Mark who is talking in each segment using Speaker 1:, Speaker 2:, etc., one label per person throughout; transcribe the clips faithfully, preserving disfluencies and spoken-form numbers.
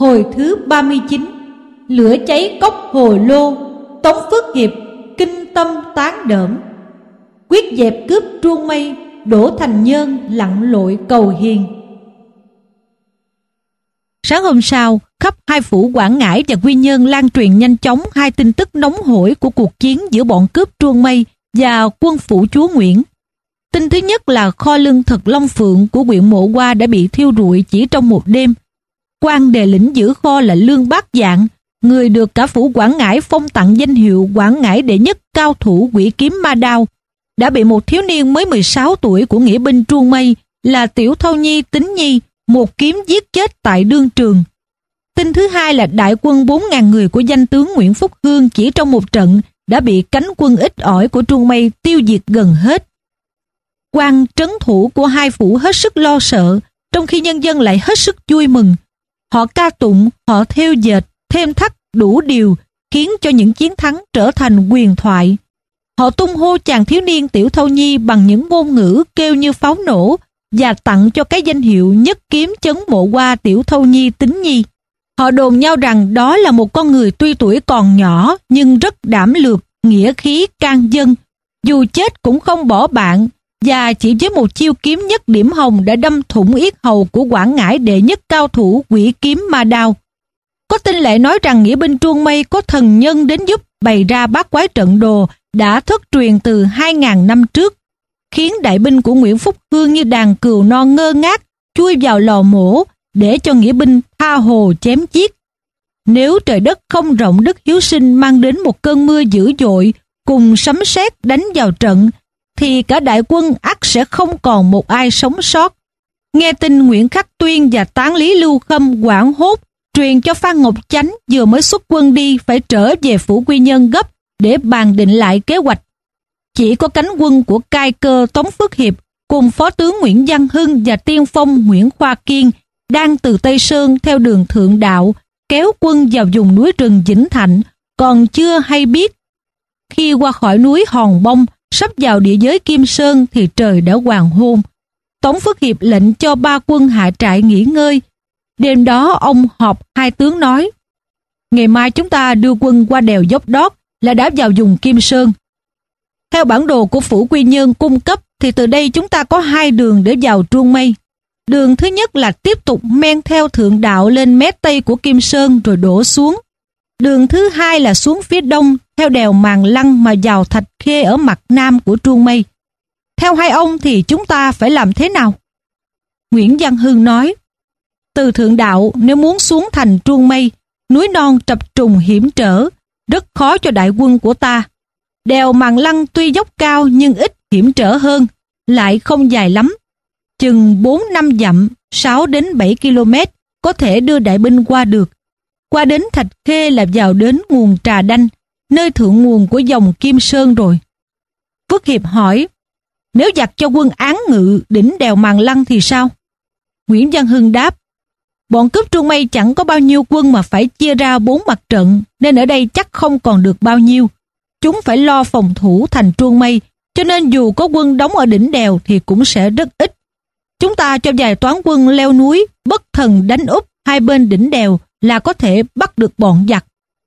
Speaker 1: Hồi thứ ba mươi chín. Lửa cháy cốc hồ lô, Tống Phước Hiệp kinh tâm tán đỡm. Quyết dẹp cướp truông mây, Đỗ Thành Nhơn lặn lội cầu hiền. Sáng hôm sau, khắp hai phủ Quảng Ngãi và Quy Nhơn lan truyền nhanh chóng hai tin tức nóng hổi của cuộc chiến giữa bọn cướp truông mây và quân phủ chúa Nguyễn. Tin thứ nhất là kho lương thực Long Phượng của huyện Mộ Hoa đã bị thiêu rụi chỉ trong một đêm. Quan đề lĩnh giữ kho là Lương Bác Dạng, người được cả phủ Quảng Ngãi phong tặng danh hiệu Quảng Ngãi đệ nhất cao thủ quỷ kiếm ma đao, đã bị một thiếu niên mới mười sáu tuổi của nghĩa binh truông mây là Tiểu Thâu Nhi Tính Nhi một kiếm giết chết tại đương trường. Tin thứ hai là đại quân bốn nghìn người của danh tướng Nguyễn Phúc Hương chỉ trong một trận đã bị cánh quân ít ỏi của truông mây tiêu diệt gần hết. Quan trấn thủ của hai phủ hết sức lo sợ, trong khi nhân dân lại hết sức vui mừng. Họ ca tụng, họ thêu dệt, thêm thắt đủ điều, khiến cho những chiến thắng trở thành huyền thoại. Họ tung hô chàng thiếu niên Tiểu Thâu Nhi bằng những ngôn ngữ kêu như pháo nổ và tặng cho cái danh hiệu nhất kiếm chấn Mộ Hoa Tiểu Thâu Nhi Tính Nhi. Họ đồn nhau rằng đó là một con người tuy tuổi còn nhỏ nhưng rất đảm lược, nghĩa khí, can dân, dù chết cũng không bỏ bạn, và chỉ với một chiêu kiếm nhất điểm hồng đã đâm thủng yết hầu của Quảng Ngãi đệ nhất cao thủ quỷ kiếm ma đao. Có tin lệ nói rằng nghĩa binh truông mây có thần nhân đến giúp bày ra bát quái trận đồ đã thất truyền từ hai nghìn năm trước, khiến đại binh của Nguyễn Phúc Hương như đàn cừu non ngơ ngác chui vào lò mổ để cho nghĩa binh tha hồ chém giết. Nếu trời đất không rộng đức hiếu sinh mang đến một cơn mưa dữ dội cùng sấm sét đánh vào trận, thì cả đại quân ắt sẽ không còn một ai sống sót. Nghe tin Nguyễn Khắc Tuyên và Tán Lý Lưu Khâm hoảng hốt truyền cho Phan Ngọc Chánh vừa mới xuất quân đi phải trở về phủ Quy Nhơn gấp để bàn định lại kế hoạch. Chỉ có cánh quân của cai cơ Tống Phước Hiệp cùng phó tướng Nguyễn Văn Hưng và tiên phong Nguyễn Khoa Kiên đang từ Tây Sơn theo đường Thượng Đạo kéo quân vào vùng núi rừng Vĩnh Thạnh, còn chưa hay biết. Khi qua khỏi núi Hòn Bông, sắp vào địa giới Kim Sơn thì trời đã hoàng hôn. Tống Phước Hiệp lệnh cho ba quân hạ trại nghỉ ngơi. Đêm đó ông họp hai tướng nói: ngày mai chúng ta đưa quân qua đèo Dốc Đót là đã vào vùng Kim Sơn. Theo bản đồ của phủ Quy Nhơn cung cấp thì từ đây chúng ta có hai đường để vào truông mây. Đường thứ nhất là tiếp tục men theo Thượng Đạo lên mé tây của Kim Sơn rồi đổ xuống. Đường thứ hai là xuống phía đông theo đèo Màng Lăng mà vào Thạch Khê ở mặt nam của truông mây. Theo hai ông thì chúng ta phải làm thế nào? Nguyễn Văn Hưng nói: từ Thượng Đạo nếu muốn xuống thành truông mây, núi non trập trùng hiểm trở, rất khó cho đại quân của ta. Đèo Màng Lăng tuy dốc cao nhưng ít hiểm trở hơn, lại không dài lắm, chừng bốn năm dặm, sáu đến bảy ki lô mét có thể đưa đại binh qua được. Qua đến Thạch Khê là vào đến nguồn Trà Đanh, nơi thượng nguồn của dòng Kim Sơn rồi. Phước Hiệp hỏi: nếu giặc cho quân án ngự đỉnh đèo Màng Lăng thì sao? Nguyễn Văn Hưng đáp: bọn cướp truông mây chẳng có bao nhiêu quân mà phải chia ra bốn mặt trận, nên ở đây chắc không còn được bao nhiêu. Chúng phải lo phòng thủ thành truông mây, cho nên dù có quân đóng ở đỉnh đèo thì cũng sẽ rất ít. Chúng ta cho vài toán quân leo núi, bất thần đánh úp hai bên đỉnh đèo là có thể bắt được bọn giặc.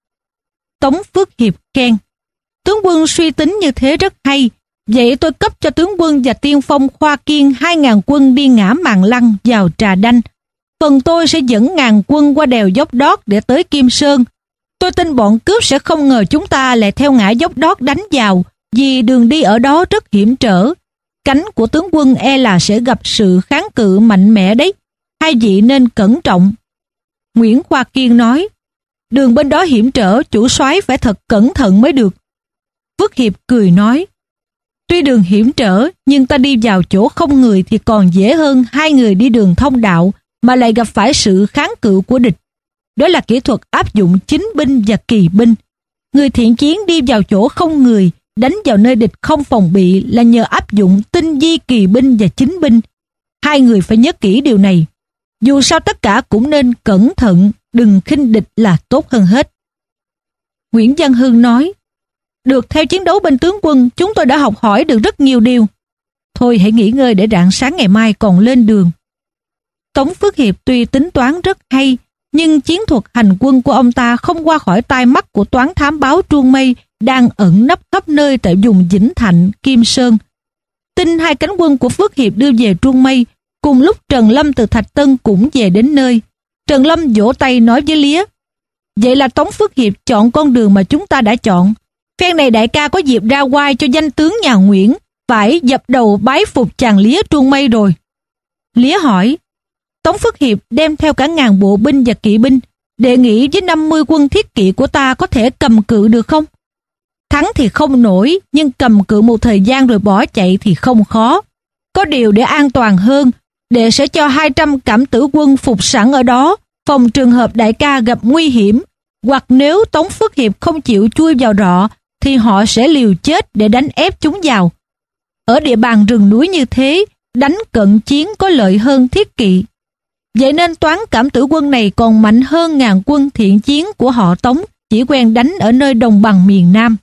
Speaker 1: Tống Phước Hiệp khen: tướng quân suy tính như thế rất hay. Vậy tôi cấp cho tướng quân và tiên phong Khoa Kiên hai ngàn quân đi ngã Màng Lăng vào Trà Đanh. Phần tôi sẽ dẫn ngàn quân qua đèo Dốc Đót để tới Kim Sơn. Tôi tin bọn cướp sẽ không ngờ chúng ta lại theo ngã Dốc Đót đánh vào, vì đường đi ở đó rất hiểm trở. Cánh của tướng quân e là sẽ gặp sự kháng cự mạnh mẽ đấy. Hai vị nên cẩn trọng. Nguyễn Khoa Kiên nói: đường bên đó hiểm trở, chủ soái phải thật cẩn thận mới được. Phước Hiệp cười nói: tuy đường hiểm trở, nhưng ta đi vào chỗ không người thì còn dễ hơn hai người đi đường thông đạo mà lại gặp phải sự kháng cự của địch. Đó là kỹ thuật áp dụng chính binh và kỳ binh. Người thiện chiến đi vào chỗ không người, đánh vào nơi địch không phòng bị là nhờ áp dụng tinh vi kỳ binh và chính binh. Hai người phải nhớ kỹ điều này. Dù sao tất cả cũng nên cẩn thận, đừng khinh địch là tốt hơn hết. Nguyễn Văn Hưng nói: được theo chiến đấu bên tướng quân, chúng tôi đã học hỏi được rất nhiều điều. Thôi hãy nghỉ ngơi để rạng sáng ngày mai còn lên đường. Tống Phước Hiệp tuy tính toán rất hay, nhưng chiến thuật hành quân của ông ta không qua khỏi tai mắt của toán thám báo Truông Mây đang ẩn nấp khắp nơi tại vùng Vĩnh Thạnh, Kim Sơn. Tin hai cánh quân của Phước Hiệp đưa về Truông Mây, cùng lúc Trần Lâm từ Thạch Tân cũng về đến nơi. Trần Lâm vỗ tay nói với Lía: vậy là Tống Phước Hiệp chọn con đường mà chúng ta đã chọn. Phen này đại ca có dịp ra oai cho danh tướng nhà Nguyễn, phải dập đầu bái phục chàng Lía Truông Mây rồi. Lía hỏi: Tống Phước Hiệp đem theo cả ngàn bộ binh và kỵ binh, đề nghị với năm mươi quân thiết kỵ của ta có thể cầm cự được không? Thắng thì không nổi, nhưng cầm cự một thời gian rồi bỏ chạy thì không khó. Có điều để an toàn hơn, đệ sẽ cho hai trăm cảm tử quân phục sẵn ở đó, phòng trường hợp đại ca gặp nguy hiểm, hoặc nếu Tống Phước Hiệp không chịu chui vào rọ, thì họ sẽ liều chết để đánh ép chúng vào. Ở địa bàn rừng núi như thế, đánh cận chiến có lợi hơn thiết kỵ. Vậy nên toán cảm tử quân này còn mạnh hơn ngàn quân thiện chiến của họ Tống, chỉ quen đánh ở nơi đồng bằng miền Nam.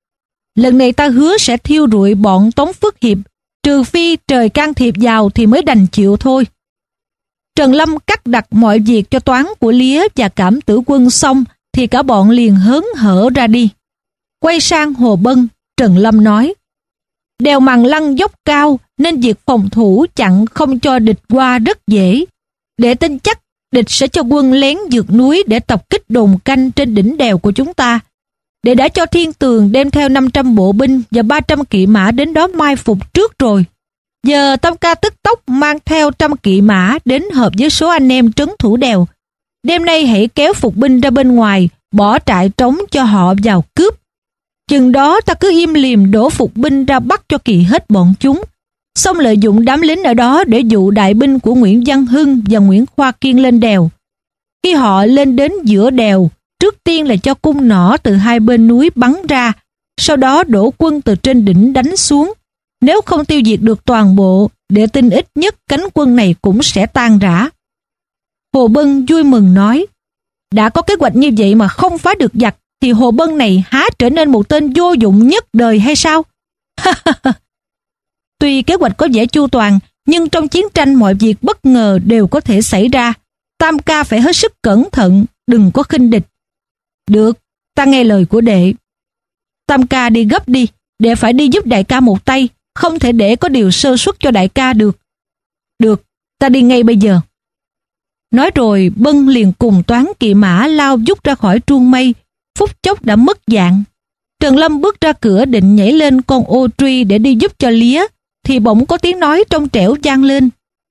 Speaker 1: Lần này ta hứa sẽ thiêu rụi bọn Tống Phước Hiệp, trừ phi trời can thiệp vào thì mới đành chịu thôi. Trần Lâm cắt đặt mọi việc cho toán của Lía và cảm tử quân xong, thì cả bọn liền hớn hở ra đi. Quay sang Hồ Bân, Trần Lâm nói: đèo Mằng Lăng dốc cao nên việc phòng thủ chặn không cho địch qua rất dễ. Để tin chắc địch sẽ cho quân lén vượt núi để tập kích đồn canh trên đỉnh đèo của chúng ta. Để đã cho Thiên Tường đem theo năm trăm bộ binh và ba trăm kỵ mã đến đó mai phục trước rồi. Giờ Tam Ca tức tốc mang theo trăm kỵ mã đến hợp với số anh em trấn thủ đèo. Đêm nay hãy kéo phục binh ra bên ngoài, bỏ trại trống cho họ vào cướp. Chừng đó ta cứ im lìm đổ phục binh ra bắt cho kỳ hết bọn chúng, xong lợi dụng đám lính ở đó để dụ đại binh của Nguyễn Văn Hưng và Nguyễn Khoa Kiên lên đèo. Khi họ lên đến giữa đèo, trước tiên là cho cung nỏ từ hai bên núi bắn ra, sau đó đổ quân từ trên đỉnh đánh xuống. Nếu không tiêu diệt được toàn bộ, để tin ít nhất cánh quân này cũng sẽ tan rã. Hồ Bân vui mừng nói: đã có kế hoạch như vậy mà không phá được giặc, thì Hồ Bân này há trở nên một tên vô dụng nhất đời hay sao? Tuy kế hoạch có vẻ chu toàn, nhưng trong chiến tranh mọi việc bất ngờ đều có thể xảy ra. Tam Ca phải hết sức cẩn thận, đừng có khinh địch. Được, ta nghe lời của đệ. Tam Ca đi gấp đi, đệ phải đi giúp đại ca một tay, không thể để có điều sơ suất cho đại ca được. Được, ta đi ngay bây giờ. Nói rồi Bân liền cùng toán kỵ mã lao vút ra khỏi Truông Mây, phút chốc đã mất dạng. Trần Lâm bước ra cửa định nhảy lên con ô truy để đi giúp cho Lía, thì bỗng có tiếng nói trong trẻo vang lên: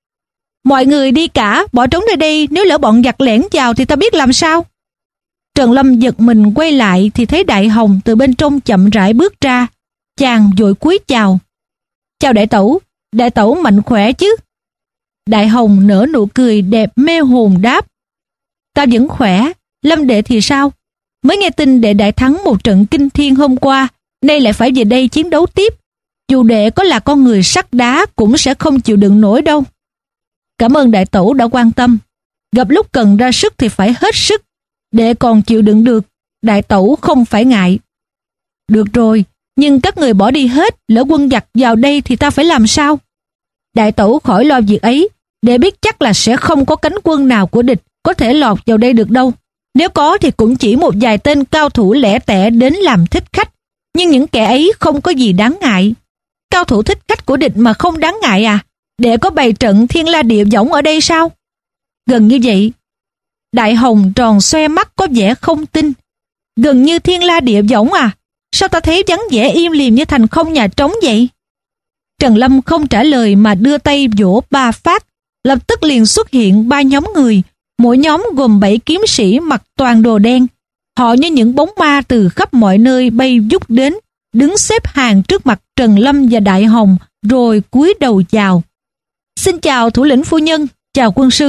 Speaker 1: mọi người đi cả, bỏ trống nơi đây, nếu lỡ bọn giặc lẻn vào thì ta biết làm sao. Trần Lâm giật mình quay lại thì thấy Đại Hồng từ bên trong chậm rãi bước ra. Chàng vội cúi chào: chào đại tẩu, đại tẩu mạnh khỏe chứ? Đại Hồng nở nụ cười đẹp mê hồn đáp: ta vẫn khỏe, Lâm đệ thì sao? Mới nghe tin đệ đại thắng một trận kinh thiên hôm qua, nay lại phải về đây chiến đấu tiếp. Dù đệ có là con người sắt đá cũng sẽ không chịu đựng nổi đâu. Cảm ơn đại tẩu đã quan tâm. Gặp lúc cần ra sức thì phải hết sức. Đệ còn chịu đựng được, đại tẩu không phải ngại. Được rồi, nhưng các người bỏ đi hết, lỡ quân giặc vào đây thì ta phải làm sao? Đại tẩu khỏi lo việc ấy, đệ biết chắc là sẽ không có cánh quân nào của địch có thể lọt vào đây được đâu. Nếu có thì cũng chỉ một vài tên cao thủ lẻ tẻ đến làm thích khách, nhưng những kẻ ấy không có gì đáng ngại. Cao thủ thích khách của địch mà không đáng ngại à? Để có bày trận thiên la địa võng ở đây sao? Gần như vậy. Đại Hồng tròn xoe mắt có vẻ không tin. Gần như thiên la địa võng à? Sao ta thấy vắng vẻ im lìm như thành không nhà trống vậy? Trần Lâm không trả lời mà đưa tay vỗ ba phát, lập tức liền xuất hiện ba nhóm người, mỗi nhóm gồm bảy kiếm sĩ mặc toàn đồ đen. Họ như những bóng ma từ khắp mọi nơi bay vút đến, đứng xếp hàng trước mặt Trần Lâm và Đại Hồng, rồi cúi đầu chào. Xin chào thủ lĩnh phu nhân, chào quân sư.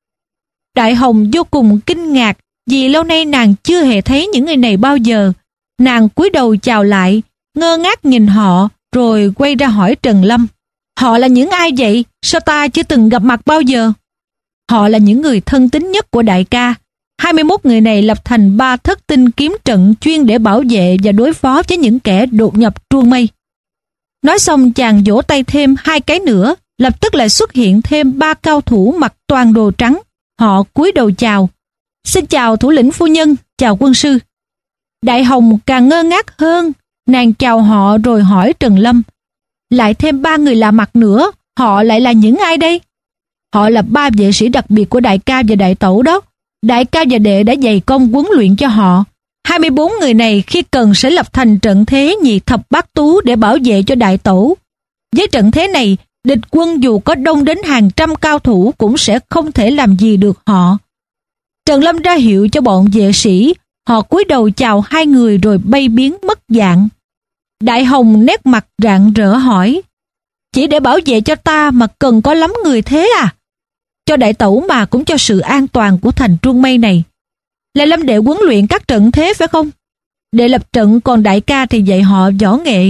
Speaker 1: Đại Hồng vô cùng kinh ngạc vì lâu nay nàng chưa hề thấy những người này bao giờ. Nàng cúi đầu chào lại, ngơ ngác nhìn họ, rồi quay ra hỏi Trần Lâm: họ là những ai vậy? Sao ta chưa từng gặp mặt bao giờ? Họ là những người thân tín nhất của đại ca. hai mươi mốt người này lập thành ba thất tinh kiếm trận chuyên để bảo vệ và đối phó với những kẻ đột nhập Truông Mây. Nói xong chàng vỗ tay thêm hai cái nữa, lập tức lại xuất hiện thêm ba cao thủ mặc toàn đồ trắng. Họ cúi đầu chào. Xin chào thủ lĩnh phu nhân, chào quân sư. Đại Hồng càng ngơ ngác hơn, nàng chào họ rồi hỏi Trần Lâm. Lại thêm ba người lạ mặt nữa, họ lại là những ai đây? Họ là ba vệ sĩ đặc biệt của đại ca và đại tẩu đó. Đại ca và đệ đã dày công huấn luyện cho họ. hai mươi bốn người này khi cần sẽ lập thành trận thế nhị thập bát tú để bảo vệ cho đại tẩu. Với trận thế này, địch quân dù có đông đến hàng trăm cao thủ cũng sẽ không thể làm gì được họ. Trần Lâm ra hiệu cho bọn vệ sĩ, họ cúi đầu chào hai người rồi bay biến mất dạng. Đại Hồng nét mặt rạng rỡ hỏi, chỉ để bảo vệ cho ta mà cần có lắm người thế à? Cho đại tẩu mà cũng cho sự an toàn của thành Truông Mây này. Là Lâm đệ huấn luyện các trận thế phải không? Đệ lập trận, còn đại ca thì dạy họ võ nghệ.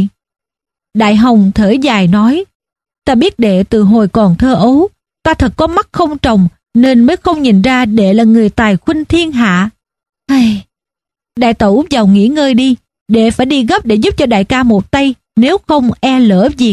Speaker 1: Đại Hồng thở dài nói, ta biết đệ từ hồi còn thơ ấu, ta thật có mắt không tròng nên mới không nhìn ra đệ là người tài khuynh thiên hạ. Ai... Đại tẩu vào nghỉ ngơi đi, đệ phải đi gấp để giúp cho đại ca một tay, nếu không e lỡ việc.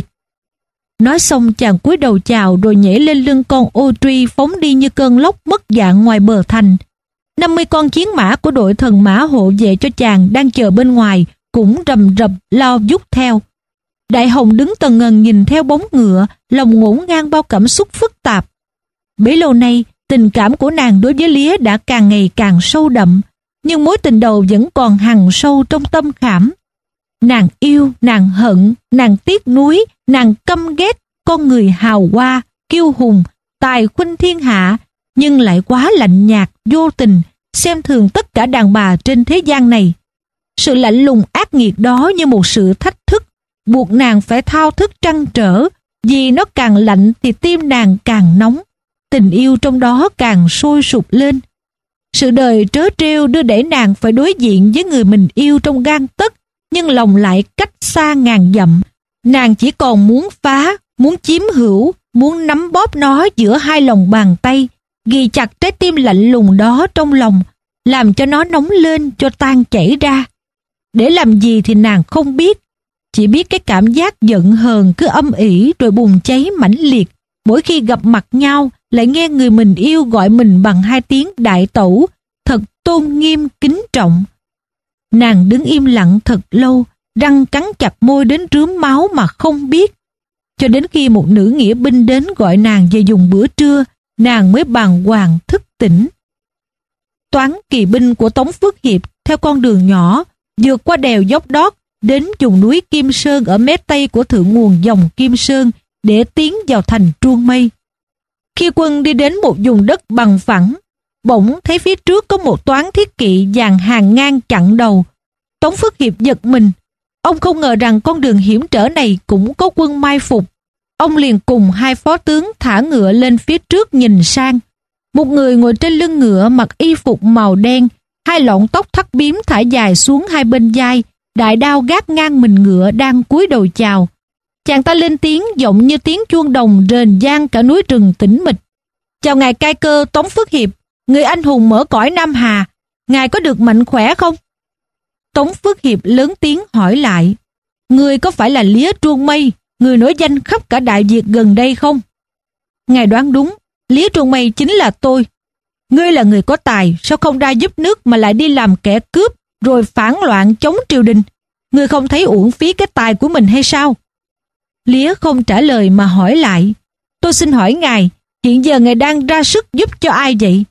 Speaker 1: Nói xong chàng cúi đầu chào rồi nhảy lên lưng con ô truy phóng đi như cơn lốc mất dạng ngoài bờ thành. năm mươi con chiến mã của đội thần mã hộ vệ cho chàng đang chờ bên ngoài cũng rầm rập lao vút theo. Đại Hồng đứng tần ngần nhìn theo bóng ngựa, lòng ngổn ngang bao cảm xúc phức tạp. Bấy lâu nay, tình cảm của nàng đối với Lía đã càng ngày càng sâu đậm, nhưng mối tình đầu vẫn còn hằn sâu trong tâm khảm. Nàng yêu, nàng hận, nàng tiếc nuối, nàng căm ghét con người hào hoa, kiêu hùng, tài khuynh thiên hạ, nhưng lại quá lạnh nhạt, vô tình, xem thường tất cả đàn bà trên thế gian này. Sự lạnh lùng ác nghiệt đó như một sự thách thức, buộc nàng phải thao thức trăn trở, vì nó càng lạnh thì tim nàng càng nóng, tình yêu trong đó càng sôi sục lên. Sự đời trớ trêu đưa đẩy nàng phải đối diện với người mình yêu trong gang tấc, nhưng lòng lại cách xa ngàn dặm. Nàng chỉ còn muốn phá, muốn chiếm hữu, muốn nắm bóp nó giữa hai lòng bàn tay, ghi chặt trái tim lạnh lùng đó trong lòng, làm cho nó nóng lên cho tan chảy ra. Để làm gì thì nàng không biết, chỉ biết cái cảm giác giận hờn cứ âm ỉ rồi bùng cháy mãnh liệt. Mỗi khi gặp mặt nhau lại nghe người mình yêu gọi mình bằng hai tiếng đại tẩu, thật tôn nghiêm kính trọng. Nàng đứng im lặng thật lâu, răng cắn chặt môi đến rướm máu mà không biết. Cho đến khi một nữ nghĩa binh đến gọi nàng về dùng bữa trưa, nàng mới bàng hoàng thức tỉnh. Toán kỳ binh của Tống Phước Hiệp theo con đường nhỏ, vượt qua đèo dốc đót, đến vùng núi Kim Sơn ở mé tây của thượng nguồn dòng Kim Sơn để tiến vào thành Truông Mây. Khi quân đi đến một vùng đất bằng phẳng, bỗng thấy phía trước có một toán thiết kỵ dàn hàng ngang chặn đầu. Tống Phước Hiệp giật mình. Ông không ngờ rằng con đường hiểm trở này cũng có quân mai phục. Ông liền cùng hai phó tướng thả ngựa lên phía trước nhìn sang. Một người ngồi trên lưng ngựa mặc y phục màu đen, hai lọn tóc thắt bím thả dài xuống hai bên vai, đại đao gác ngang mình ngựa đang cúi đầu chào. Chàng ta lên tiếng giọng như tiếng chuông đồng rền vang cả núi rừng tĩnh mịch. Chào ngài cai cơ Tống Phước Hiệp, người anh hùng mở cõi Nam Hà, ngài có được mạnh khỏe không? Tống Phước Hiệp lớn tiếng hỏi lại, người có phải là Lía Truông Mây, người nổi danh khắp cả Đại Việt gần đây không? Ngài đoán đúng, Lía Truông Mây chính là tôi. Ngươi là người có tài, sao không ra giúp nước mà lại đi làm kẻ cướp rồi phản loạn chống triều đình? Ngươi không thấy uổng phí cái tài của mình hay sao? Lía không trả lời mà hỏi lại, tôi xin hỏi ngài, hiện giờ ngài đang ra sức giúp cho ai vậy?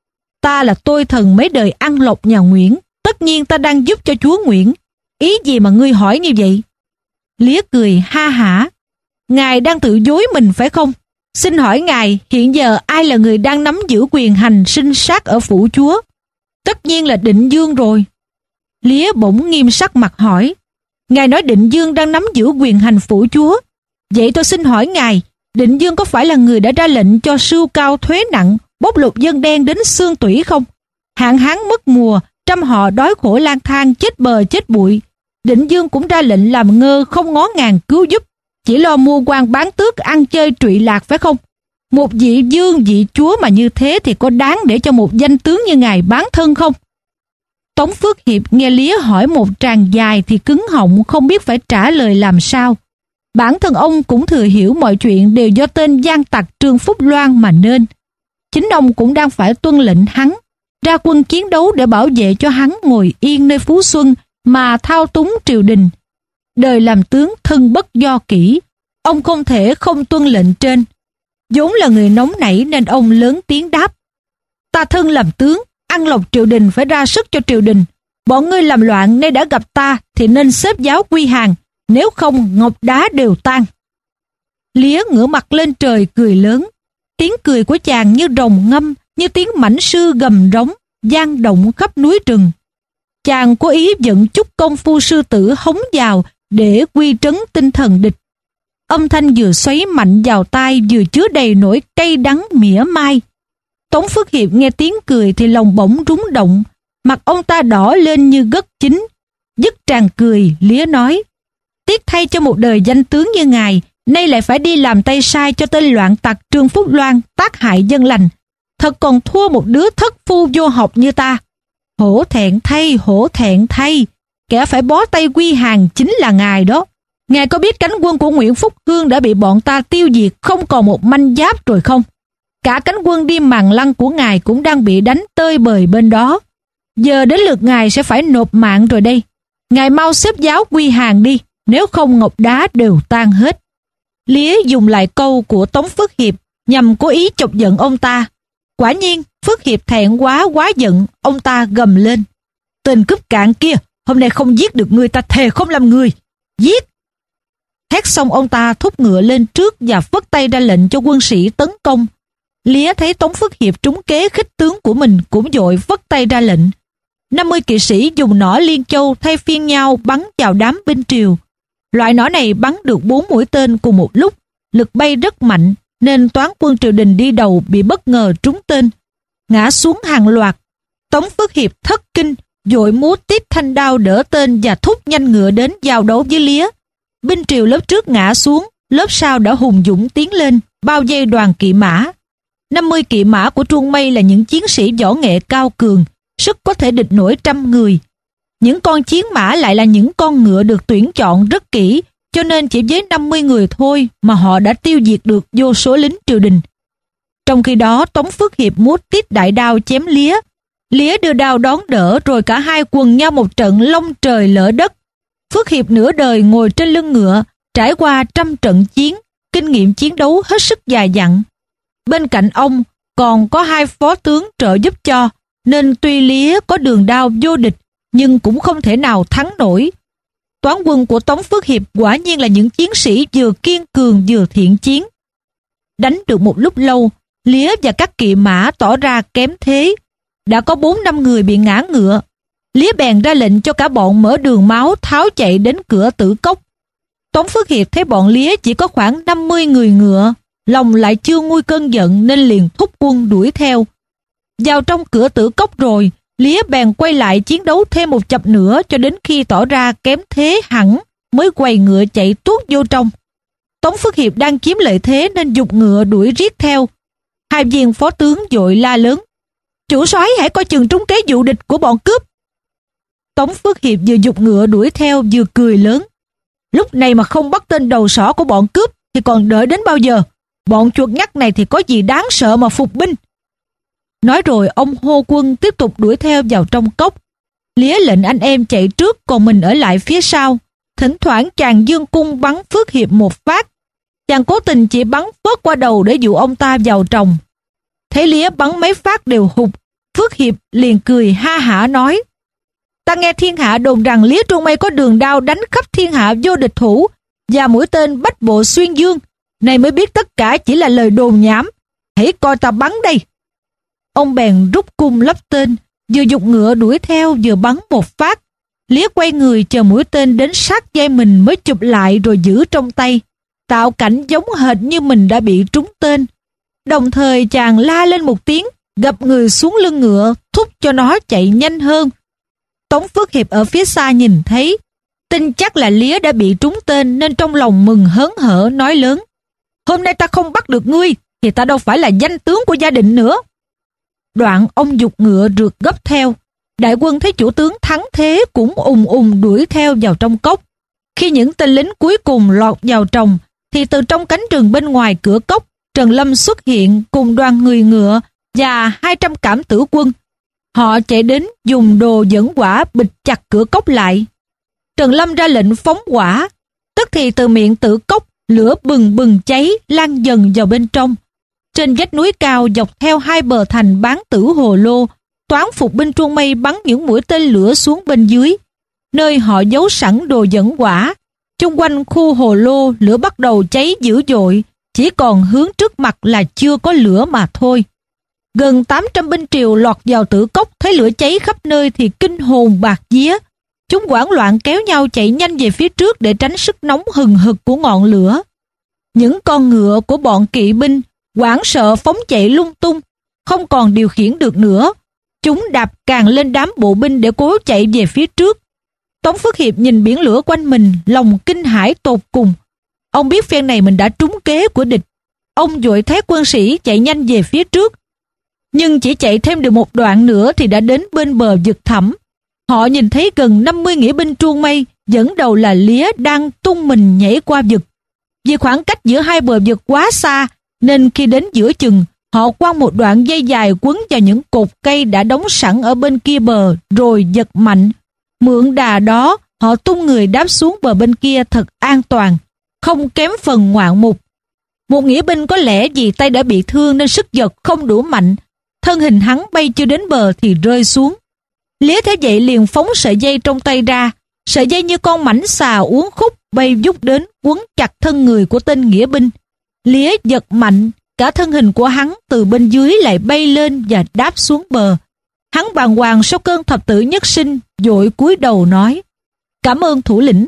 Speaker 1: Ta là tôi thần mấy đời ăn lộc nhà Nguyễn, tất nhiên ta đang giúp cho chúa Nguyễn. Ý gì mà ngươi hỏi như vậy? Lía cười ha hả, ngài đang tự dối mình phải không? Xin hỏi ngài, hiện giờ ai là người đang nắm giữ quyền hành sinh sát ở phủ chúa? Tất nhiên là Định Dương rồi. Lía bỗng nghiêm sắc mặt hỏi, ngài nói Định Dương đang nắm giữ quyền hành phủ chúa, vậy tôi xin hỏi ngài, Định Dương có phải là người đã ra lệnh cho sưu cao thuế nặng, bóc lột dân đen đến xương tủy không? Hạn hán mất mùa, trăm họ đói khổ lang thang chết bờ chết bụi. Định Dương cũng ra lệnh làm ngơ không ngó ngàng cứu giúp, chỉ lo mua quan bán tước ăn chơi trụy lạc phải không? Một vị vương vị chúa mà như thế thì có đáng để cho một danh tướng như ngài bán thân không? Tống Phước Hiệp nghe Lía hỏi một tràng dài thì cứng họng không biết phải trả lời làm sao. Bản thân ông cũng thừa hiểu mọi chuyện đều do tên gian tặc Trương Phúc Loan mà nên. Chính ông cũng đang phải tuân lệnh hắn. ra quân chiến đấu để bảo vệ cho hắn ngồi yên nơi Phú Xuân mà thao túng triều đình. Đời làm tướng thân bất do kỷ, ông không thể không tuân lệnh trên. vốn là người nóng nảy nên ông lớn tiếng đáp: Ta thân làm tướng, ăn lộc triều đình phải ra sức cho triều đình. Bọn ngươi làm loạn nay đã gặp ta thì nên xếp giáo quy hàng, nếu không ngọc đá đều tan. Lía ngửa mặt lên trời cười lớn. Tiếng cười của chàng như rồng ngâm, như tiếng mãnh sư gầm rống, vang động khắp núi rừng. Chàng cố ý dẫn chút công phu sư tử hống vào để quy trấn tinh thần địch. Âm thanh vừa xoáy mạnh vào tai vừa chứa đầy nỗi cay đắng mỉa mai. Tống Phước Hiệp nghe tiếng cười thì lòng bỗng rúng động, mặt ông ta đỏ lên như gất chín. Dứt tràng cười, Lía nói: Tiếc thay cho một đời danh tướng như ngài, nay lại phải đi làm tay sai cho tên loạn tặc Trương Phúc Loan tác hại dân lành. Thật còn thua một đứa thất phu vô học như ta. Hổ thẹn thay, hổ thẹn thay. Kẻ phải bó tay quy hàng chính là ngài đó. Ngài có biết cánh quân của Nguyễn Phúc Hương đã bị bọn ta tiêu diệt không còn một manh giáp rồi không? Cả cánh quân đi màng lăng của ngài cũng đang bị đánh tơi bời bên đó. Giờ đến lượt ngài sẽ phải nộp mạng rồi đây. Ngài mau xếp giáo quy hàng đi, nếu không ngọc đá đều tan hết. Lía dùng lại câu của Tống Phước Hiệp nhằm cố ý chọc giận ông ta. Quả nhiên Phước Hiệp thẹn quá quá giận, ông ta gầm lên: Tên cướp cạn kia, hôm nay không giết được ngươi ta thề không làm người. Giết! Hét xong ông ta thúc ngựa lên trước và phất tay ra lệnh cho quân sĩ tấn công. Lía thấy Tống Phước Hiệp trúng kế khích tướng của mình cũng vội phất tay ra lệnh. năm mươi kỵ sĩ dùng nỏ liên châu thay phiên nhau bắn vào đám binh triều. Loại nỏ này bắn được bốn mũi tên cùng một lúc, lực bay rất mạnh nên toán quân triều đình đi đầu bị bất ngờ trúng tên, ngã xuống hàng loạt. Tống Phước Hiệp thất kinh, vội múa tiếp thanh đao đỡ tên và thúc nhanh ngựa đến giao đấu với Lía. Binh triều lớp trước ngã xuống, lớp sau đã hùng dũng tiến lên, bao vây đoàn kỵ mã. năm mươi kỵ mã của Truông Mây là những chiến sĩ võ nghệ cao cường, sức có thể địch nổi trăm người. Những con chiến mã lại là những con ngựa được tuyển chọn rất kỹ, cho nên chỉ với năm mươi người thôi mà họ đã tiêu diệt được vô số lính triều đình. Trong khi đó Tống Phước Hiệp múa tít đại đao chém Lía. Lía đưa đao đón đỡ rồi cả hai quần nhau một trận long trời lỡ đất. Phước Hiệp nửa đời ngồi trên lưng ngựa, trải qua trăm trận chiến, kinh nghiệm chiến đấu hết sức dày dặn. Bên cạnh ông còn có hai phó tướng trợ giúp cho, nên tuy Lía có đường đao vô địch nhưng cũng không thể nào thắng nổi. Toán quân của Tống Phước Hiệp quả nhiên là những chiến sĩ vừa kiên cường vừa thiện chiến. Đánh được một lúc lâu, Lía và các kỵ mã tỏ ra kém thế. Đã có bốn năm người bị ngã ngựa. Lía bèn ra lệnh cho cả bọn mở đường máu tháo chạy đến cửa Tử Cốc. Tống Phước Hiệp thấy bọn Lía chỉ có khoảng năm mươi người ngựa, lòng lại chưa nguôi cơn giận nên liền thúc quân đuổi theo. Vào trong cửa Tử Cốc rồi, Lía bèn quay lại chiến đấu thêm một chập nữa cho đến khi tỏ ra kém thế hẳn mới quay ngựa chạy tuốt vô trong. Tống Phước Hiệp đang chiếm lợi thế nên giục ngựa đuổi riết theo. Hai viên phó tướng vội la lớn: Chủ soái hãy coi chừng trúng kế dụ địch của bọn cướp. Tống Phước Hiệp vừa giục ngựa đuổi theo vừa cười lớn: Lúc này mà không bắt tên đầu sỏ của bọn cướp thì còn đợi đến bao giờ? Bọn chuột nhắt này thì có gì đáng sợ mà phục binh. Nói rồi ông hô quân tiếp tục đuổi theo vào trong cốc. Lía lệnh anh em chạy trước còn mình ở lại phía sau. Thỉnh thoảng chàng dương cung bắn Phước Hiệp một phát. Chàng cố tình chỉ bắn phớt qua đầu để dụ ông ta vào tròng. Thấy Lía bắn mấy phát đều hụt, Phước Hiệp liền cười ha hả nói: Ta nghe thiên hạ đồn rằng Lía Truông Mây có đường đao đánh khắp thiên hạ vô địch thủ và mũi tên bách bộ xuyên dương. Này mới biết tất cả chỉ là lời đồn nhảm. Hãy coi ta bắn đây. Ông bèn rút cung lắp tên, vừa giục ngựa đuổi theo vừa bắn một phát. Lía quay người chờ mũi tên đến sát vai mình mới chụp lại rồi giữ trong tay, tạo cảnh giống hệt như mình đã bị trúng tên. Đồng thời chàng la lên một tiếng, gập người xuống lưng ngựa, thúc cho nó chạy nhanh hơn. Tống Phước Hiệp ở phía xa nhìn thấy, tin chắc là Lía đã bị trúng tên nên trong lòng mừng hớn hở nói lớn: Hôm nay ta không bắt được ngươi thì ta đâu phải là danh tướng của gia định nữa. Đoạn ông giục ngựa rượt gấp theo. Đại quân thấy chủ tướng thắng thế cũng ùng ùng đuổi theo vào trong cốc. Khi những tên lính cuối cùng lọt vào tròng thì từ trong cánh rừng bên ngoài cửa cốc, Trần Lâm xuất hiện cùng đoàn người ngựa và hai trăm cảm tử quân. Họ chạy đến dùng đồ dẫn hỏa bịt chặt cửa cốc lại. Trần Lâm ra lệnh phóng hỏa, tức thì từ miệng tử cốc lửa bừng bừng cháy lan dần vào bên trong. Trên vách núi cao dọc theo hai bờ thành Bán Tử Hồ Lô, toán phục binh Truông Mây bắn những mũi tên lửa xuống bên dưới, nơi họ giấu sẵn đồ dẫn hỏa. Chung quanh khu hồ lô lửa bắt đầu cháy dữ dội, chỉ còn hướng trước mặt là chưa có lửa mà thôi. Gần tám trăm binh Triều lọt vào tử cốc, thấy lửa cháy khắp nơi thì kinh hồn bạt vía. Chúng hoảng loạn kéo nhau chạy nhanh về phía trước để tránh sức nóng hừng hực của ngọn lửa. Những con ngựa của bọn kỵ binh hoảng sợ phóng chạy lung tung, không còn điều khiển được nữa. Chúng đạp càng lên đám bộ binh để cố chạy về phía trước. Tống Phước Hiệp nhìn biển lửa quanh mình, lòng kinh hãi tột cùng. Ông biết phen này mình đã trúng kế của địch. Ông vội thét quân sĩ chạy nhanh về phía trước. Nhưng chỉ chạy thêm được một đoạn nữa thì đã đến bên bờ vực thẳm. Họ nhìn thấy gần năm mươi nghĩa binh Truông Mây, dẫn đầu là Lía đang tung mình nhảy qua vực. Vì khoảng cách giữa hai bờ vực quá xa, nên khi đến giữa chừng, họ quăng một đoạn dây dài quấn vào những cột cây đã đóng sẵn ở bên kia bờ, rồi giật mạnh. Mượn đà đó, họ tung người đáp xuống bờ bên kia thật an toàn, không kém phần ngoạn mục. Một nghĩa binh có lẽ vì tay đã bị thương nên sức giật không đủ mạnh, thân hình hắn bay chưa đến bờ thì rơi xuống. Lía thế vậy liền phóng sợi dây trong tay ra, sợi dây như con mảnh xà uốn khúc bay vút đến quấn chặt thân người của tên nghĩa binh. Lía giật mạnh, cả thân hình của hắn từ bên dưới lại bay lên và đáp xuống bờ. Hắn bàng hoàng sau cơn thập tử nhất sinh, vội cúi đầu nói: "Cảm ơn thủ lĩnh."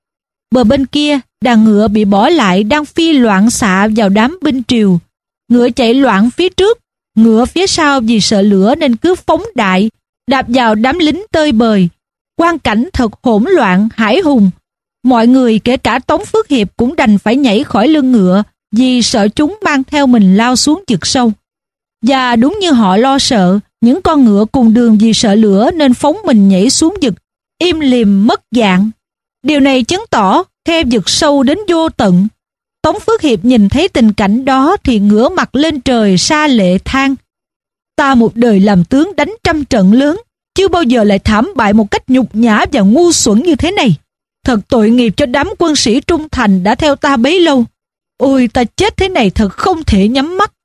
Speaker 1: Bờ bên kia, đàn ngựa bị bỏ lại đang phi loạn xạ vào đám binh Triều. Ngựa chạy loạn phía trước, ngựa phía sau vì sợ lửa nên cứ phóng đại, đạp vào đám lính tơi bời. Quang cảnh thật hỗn loạn, hãi hùng. Mọi người kể cả Tống Phước Hiệp cũng đành phải nhảy khỏi lưng ngựa vì sợ chúng mang theo mình lao xuống vực sâu. Và đúng như họ lo sợ, những con ngựa cùng đường vì sợ lửa nên phóng mình nhảy xuống vực, im lìm mất dạng. Điều này chứng tỏ khe vực sâu đến vô tận. Tống Phước Hiệp nhìn thấy tình cảnh đó thì ngửa mặt lên trời sa lệ than: "Ta một đời làm tướng đánh trăm trận lớn, chưa bao giờ lại thảm bại một cách nhục nhã và ngu xuẩn như thế này. Thật tội nghiệp cho đám quân sĩ trung thành đã theo ta bấy lâu. Ôi, ta chết thế này thật không thể nhắm mắt."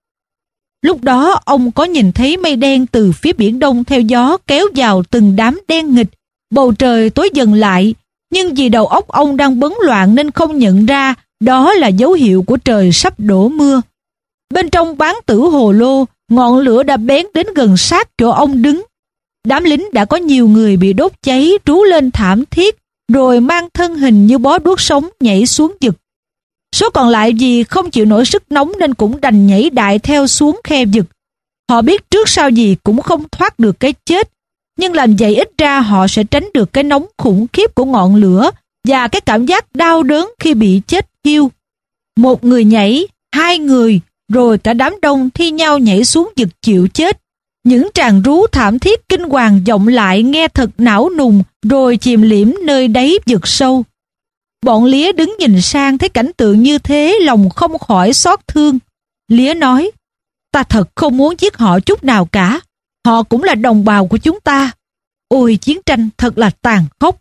Speaker 1: Lúc đó ông có nhìn thấy mây đen từ phía biển đông theo gió kéo vào từng đám đen nghịch. Bầu trời tối dần lại, nhưng vì đầu óc ông đang bấn loạn nên không nhận ra đó là dấu hiệu của trời sắp đổ mưa. Bên trong Bán Tử Hồ Lô, ngọn lửa đã bén đến gần sát chỗ ông đứng. Đám lính đã có nhiều người bị đốt cháy, trú lên thảm thiết, rồi mang thân hình như bó đuốc sống nhảy xuống vực. Số còn lại vì không chịu nổi sức nóng nên cũng đành nhảy đại theo xuống khe vực. Họ biết trước sau gì cũng không thoát được cái chết, nhưng làm vậy ít ra họ sẽ tránh được cái nóng khủng khiếp của ngọn lửa và cái cảm giác đau đớn khi bị chết thiêu. Một người nhảy, hai người, rồi cả đám đông thi nhau nhảy xuống vực chịu chết. Những tràng rú thảm thiết kinh hoàng vọng lại nghe thật não nùng, rồi chìm liễm nơi đáy vực sâu. Bọn Lía đứng nhìn sang thấy cảnh tượng như thế, lòng không khỏi xót thương. Lía nói: "Ta thật không muốn giết họ chút nào cả. Họ cũng là đồng bào của chúng ta. Ôi, chiến tranh thật là tàn khốc."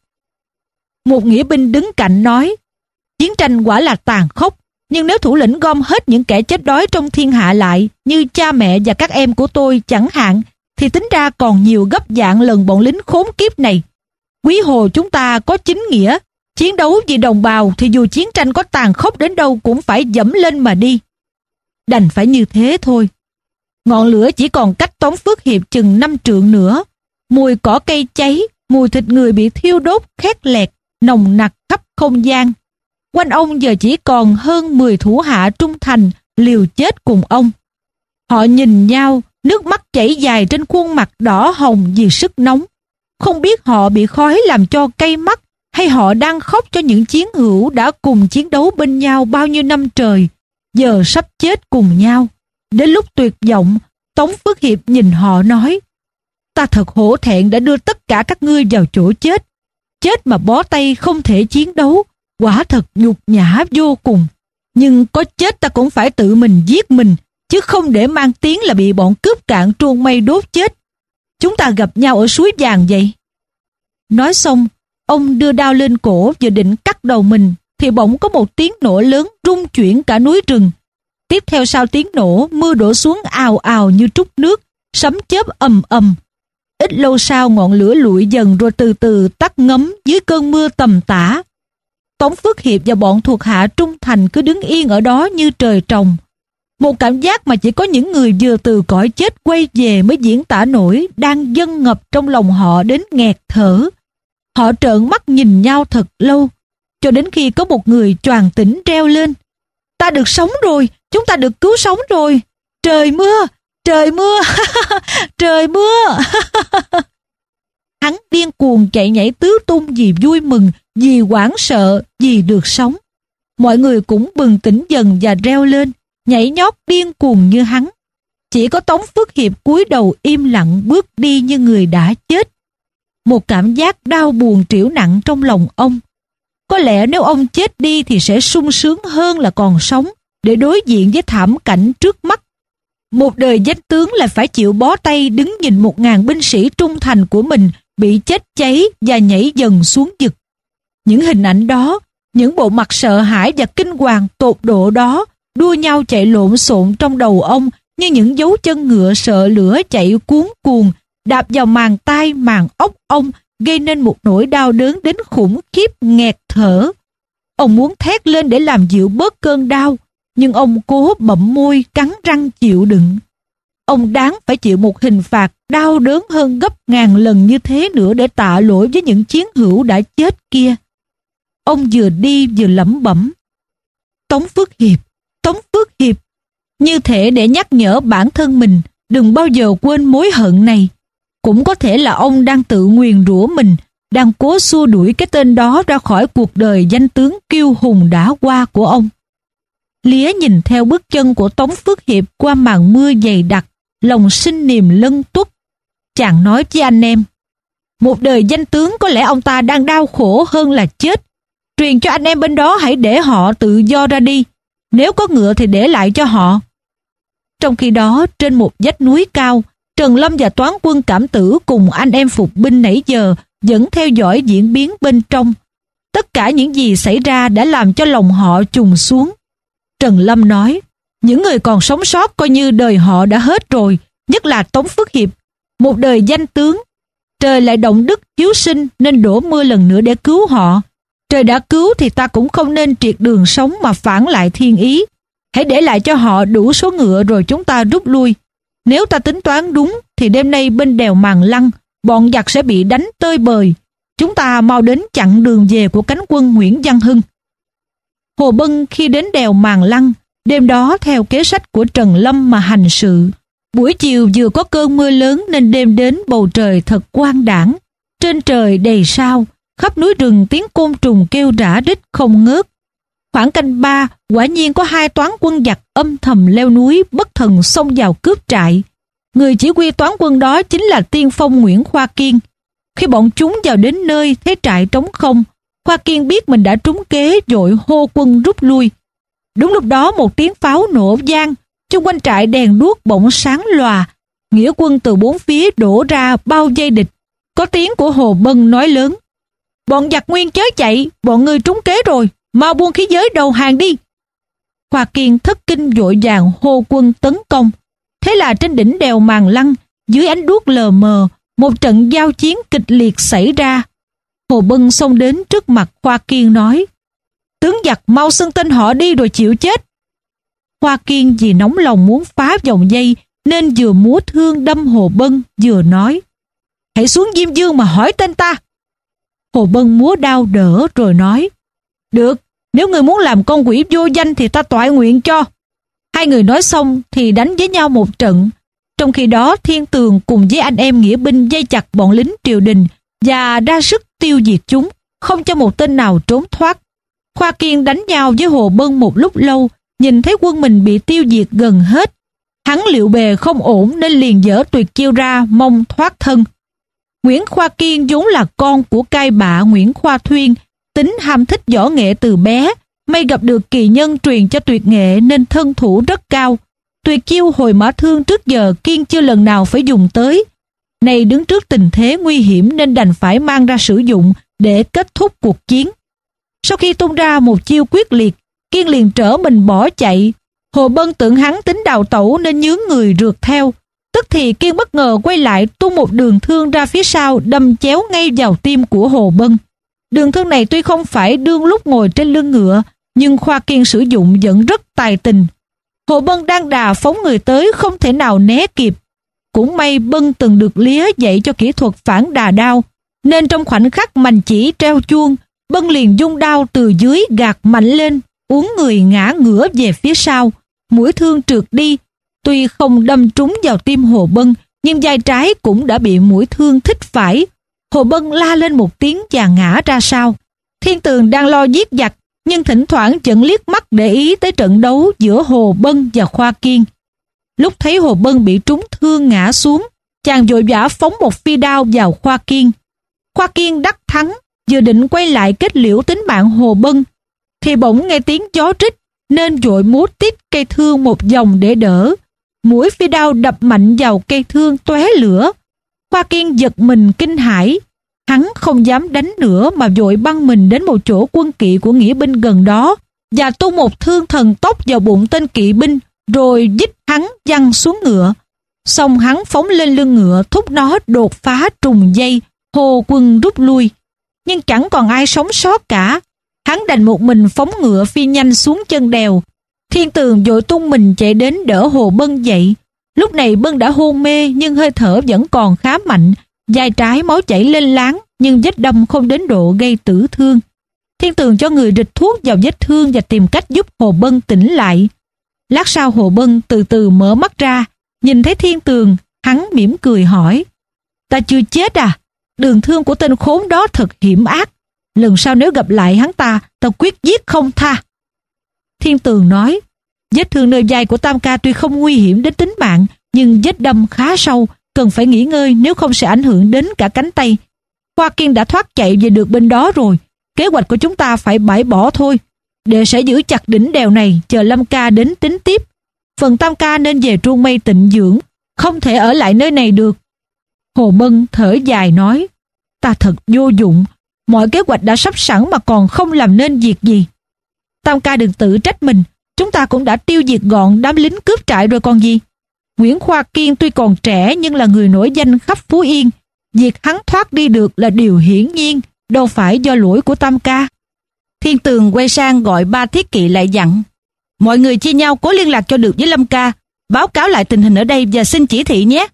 Speaker 1: Một nghĩa binh đứng cạnh nói: "Chiến tranh quả là tàn khốc, nhưng nếu thủ lĩnh gom hết những kẻ chết đói trong thiên hạ lại, như cha mẹ và các em của tôi chẳng hạn, thì tính ra còn nhiều gấp vạn lần bọn lính khốn kiếp này. Quý hồ chúng ta có chính nghĩa, chiến đấu vì đồng bào thì dù chiến tranh có tàn khốc đến đâu cũng phải dẫm lên mà đi. Đành phải như thế thôi." Ngọn lửa chỉ còn cách Tống Phước Hiệp chừng năm trượng nữa. Mùi cỏ cây cháy, mùi thịt người bị thiêu đốt khét lẹt, nồng nặc khắp không gian. Quanh ông giờ chỉ còn hơn mười thủ hạ trung thành liều chết cùng ông. Họ nhìn nhau, nước mắt chảy dài trên khuôn mặt đỏ hồng vì sức nóng. Không biết họ bị khói làm cho cay mắt, hay họ đang khóc cho những chiến hữu đã cùng chiến đấu bên nhau bao nhiêu năm trời, giờ sắp chết cùng nhau. Đến lúc tuyệt vọng, Tống Phước Hiệp nhìn họ nói: "Ta thật hổ thẹn đã đưa tất cả các ngươi vào chỗ chết. Chết mà bó tay không thể chiến đấu, quả thật nhục nhã vô cùng. Nhưng có chết ta cũng phải tự mình giết mình, chứ không để mang tiếng là bị bọn cướp cạn Truông Mây đốt chết. chúng ta gặp nhau ở suối vàng vậy. Nói xong, ông đưa đao lên cổ vừa định cắt đầu mình, thì bỗng có một tiếng nổ lớn rung chuyển cả núi rừng. Tiếp theo sau tiếng nổ, mưa đổ xuống ào ào như trút nước, sấm chớp ầm ầm. Ít lâu sau ngọn lửa lụi dần rồi từ từ tắt ngấm dưới cơn mưa tầm tã. Tống Phước Hiệp và bọn thuộc hạ trung thành cứ đứng yên ở đó như trời trồng. Một cảm giác mà chỉ có những người vừa từ cõi chết quay về mới diễn tả nổi đang dâng ngập trong lòng họ đến nghẹt thở. Họ trợn mắt nhìn nhau thật lâu, cho đến khi có một người choàng tỉnh reo lên: "Ta được sống rồi, chúng ta được cứu sống rồi. Trời mưa, trời mưa, trời mưa." Hắn điên cuồng chạy nhảy tứ tung vì vui mừng, vì hoảng sợ, vì được sống. Mọi người cũng bừng tỉnh dần và reo lên, nhảy nhót điên cuồng như hắn. Chỉ có Tống Phước Hiệp cúi đầu im lặng bước đi như người đã chết. Một cảm giác đau buồn trĩu nặng trong lòng ông. Có lẽ nếu ông chết đi thì sẽ sung sướng hơn là còn sống để đối diện với thảm cảnh trước mắt. Một đời danh tướng lại phải chịu bó tay đứng nhìn một ngàn binh sĩ trung thành của mình bị chết cháy và nhảy dần xuống vực. Những hình ảnh đó, những bộ mặt sợ hãi và kinh hoàng tột độ đó đua nhau chạy lộn xộn trong đầu ông như những dấu chân ngựa sợ lửa chạy cuốn cuồng, đạp vào màng tai màng óc ông, gây nên một nỗi đau đớn đến khủng khiếp nghẹt thở. Ông muốn thét lên để làm dịu bớt cơn đau, nhưng ông cố bậm môi cắn răng chịu đựng. Ông đáng phải chịu một hình phạt đau đớn hơn gấp ngàn lần như thế nữa để tạ lỗi với những chiến hữu đã chết kia. Ông vừa đi vừa lẩm bẩm: Tống Phước Hiệp, Tống Phước Hiệp, như thể để nhắc nhở bản thân mình đừng bao giờ quên mối hận này. Cũng có thể là ông đang tự nguyền rủa mình, đang cố xua đuổi cái tên đó ra khỏi cuộc đời danh tướng kiêu hùng đã qua của ông. Lía nhìn theo bước chân của Tống Phước Hiệp qua màn mưa dày đặc, lòng sinh niềm lân tuất. Chàng nói với anh em: một đời danh tướng có lẽ ông ta đang đau khổ hơn là chết. Truyền cho anh em bên đó hãy để họ tự do ra đi. Nếu có ngựa thì để lại cho họ. Trong khi đó, trên một vách núi cao, Trần Lâm và Toán Quân Cảm Tử cùng anh em phục binh nãy giờ vẫn theo dõi diễn biến bên trong. Tất cả những gì xảy ra đã làm cho lòng họ trùng xuống. Trần Lâm nói: những người còn sống sót coi như đời họ đã hết rồi, nhất là Tống Phước Hiệp, một đời danh tướng. Trời lại động đức hiếu sinh nên đổ mưa lần nữa để cứu họ. Trời đã cứu thì ta cũng không nên triệt đường sống mà phản lại thiên ý. Hãy để lại cho họ đủ số ngựa rồi chúng ta rút lui. Nếu ta tính toán đúng thì đêm nay bên đèo Màng Lăng, bọn giặc sẽ bị đánh tơi bời. Chúng ta mau đến chặn đường về của cánh quân Nguyễn Văn Hưng. Hồ Bân khi đến đèo Màng Lăng, đêm đó theo kế sách của Trần Lâm mà hành sự. Buổi chiều vừa có cơn mưa lớn nên đêm đến bầu trời thật quang đãng. Trên trời đầy sao, khắp núi rừng tiếng côn trùng kêu rã rít không ngớt. Khoảng canh ba, quả nhiên có hai toán quân giặc âm thầm leo núi bất thần xông vào cướp trại. Người chỉ huy toán quân đó chính là tiên phong Nguyễn Khoa Kiên. Khi bọn chúng vào đến nơi thấy trại trống không, Khoa Kiên biết mình đã trúng kế vội hô quân rút lui. Đúng lúc đó một tiếng pháo nổ vang, chung quanh trại đèn đuốc bỗng sáng lòa. Nghĩa quân từ bốn phía đổ ra bao vây địch. Có tiếng của Hồ Bân nói lớn: bọn giặc nguyên chớ chạy, bọn ngươi trúng kế rồi, mau buông khí giới đầu hàng đi. Khoa Kiên thất kinh vội vàng hô quân tấn công. Thế là trên đỉnh đèo Màng Lăng, dưới ánh đuốc lờ mờ, một trận giao chiến kịch liệt xảy ra. Hồ Bân xông đến trước mặt Khoa Kiên nói: tướng giặc mau xưng tên họ đi rồi chịu chết. Khoa Kiên vì nóng lòng muốn phá vòng dây nên vừa múa thương đâm Hồ Bân vừa nói: hãy xuống Diêm Dương mà hỏi tên ta. Hồ Bân múa đao đỡ rồi nói: được, nếu người muốn làm con quỷ vô danh thì ta toại nguyện cho. Hai người nói xong thì đánh với nhau một trận. Trong khi đó Thiên Tường cùng với anh em nghĩa binh dây chặt bọn lính triều đình và ra sức tiêu diệt chúng, không cho một tên nào trốn thoát. Khoa Kiên đánh nhau với Hồ Bân một lúc lâu, nhìn thấy quân mình bị tiêu diệt gần hết. Hắn liệu bề không ổn nên liền dở tuyệt chiêu ra mong thoát thân. Nguyễn Khoa Kiên vốn là con của cai bạ Nguyễn Khoa Thuyên, tính ham thích võ nghệ từ bé, may gặp được kỳ nhân truyền cho tuyệt nghệ nên thân thủ rất cao. Tuyệt chiêu hồi mã thương trước giờ Kiên chưa lần nào phải dùng tới. nay đứng trước tình thế nguy hiểm nên đành phải mang ra sử dụng để kết thúc cuộc chiến. Sau khi tung ra một chiêu quyết liệt, Kiên liền trở mình bỏ chạy. Hồ Bân tưởng hắn tính đào tẩu nên nhướng người rượt theo. Tức thì Kiên bất ngờ quay lại tung một đường thương ra phía sau, đâm chéo ngay vào tim của Hồ Bân. Đường thương này tuy không phải đương lúc ngồi trên lưng ngựa, nhưng Khoa Kiên sử dụng vẫn rất tài tình. Hồ Bân đang đà phóng người tới, không thể nào né kịp. Cũng may Bân từng được Lía dạy cho kỹ thuật phản đà đao, nên trong khoảnh khắc mành chỉ treo chuông, Bân liền dung đao từ dưới gạt mạnh lên, uốn người ngã ngửa về phía sau. Mũi thương trượt đi, tuy không đâm trúng vào tim Hồ Bân, nhưng vai trái cũng đã bị mũi thương thích phải. Hồ Bân la lên một tiếng và ngã ra sau. Thiên Tường đang lo giết giặc, nhưng thỉnh thoảng vẫn liếc mắt để ý tới trận đấu giữa Hồ Bân và Khoa Kiên. Lúc thấy Hồ Bân bị trúng thương ngã xuống, chàng vội vã phóng một phi đao vào Khoa Kiên. Khoa Kiên đắc thắng, vừa định quay lại kết liễu tính mạng Hồ Bân, thì bỗng nghe tiếng gió rít, nên vội múa tít cây thương một vòng để đỡ. Mũi phi đao đập mạnh vào cây thương tóe lửa. Khoa Kiên giật mình kinh hãi, hắn không dám đánh nữa mà vội băng mình đến một chỗ quân kỵ của nghĩa binh gần đó và tung một thương thần tốc vào bụng tên kỵ binh, rồi dích hắn văng xuống ngựa. Xong hắn phóng lên lưng ngựa, thúc nó đột phá trùng dây, hồ quân rút lui. Nhưng chẳng còn ai sống sót cả. Hắn đành một mình phóng ngựa phi nhanh xuống chân đèo. Thiên Tường vội tung mình chạy đến đỡ Hồ Bân dậy. Lúc này Bân đã hôn mê nhưng hơi thở vẫn còn khá mạnh, vai trái máu chảy lên láng nhưng vết đâm không đến độ gây tử thương. Thiên Tường cho người rịch thuốc vào vết thương và tìm cách giúp Hồ Bân tỉnh lại. Lát sau Hồ Bân từ từ mở mắt ra, nhìn thấy Thiên Tường, hắn mỉm cười hỏi: "Ta chưa chết à? Đường thương của tên khốn đó thật hiểm ác. Lần sau nếu gặp lại hắn ta, ta quyết giết không tha." Thiên Tường nói: "Vết thương nơi vai của Tam ca tuy không nguy hiểm đến tính mạng, nhưng vết đâm khá sâu, cần phải nghỉ ngơi, nếu không sẽ ảnh hưởng đến cả cánh tay. Khoa Kiên đã thoát chạy về được bên đó rồi, kế hoạch của chúng ta phải bãi bỏ thôi. Đệ sẽ giữ chặt đỉnh đèo này, chờ Lâm ca đến tính tiếp. Phần Tam ca nên về Truông Mây tịnh dưỡng, không thể ở lại nơi này được." Hồ Bân thở dài nói: "Ta thật vô dụng, mọi kế hoạch đã sắp sẵn mà còn không làm nên việc gì. Tam ca đừng tự trách mình, chúng ta cũng đã tiêu diệt gọn đám lính cướp trại rồi còn gì. Nguyễn Khoa Kiên tuy còn trẻ nhưng là người nổi danh khắp Phú Yên, việc hắn thoát đi được là điều hiển nhiên, đâu phải do lỗi của Tam ca." Thiên Tường quay sang gọi ba thiết kỵ lại dặn: "Mọi người chia nhau cố liên lạc cho được với Lâm ca, báo cáo lại tình hình ở đây và xin chỉ thị nhé."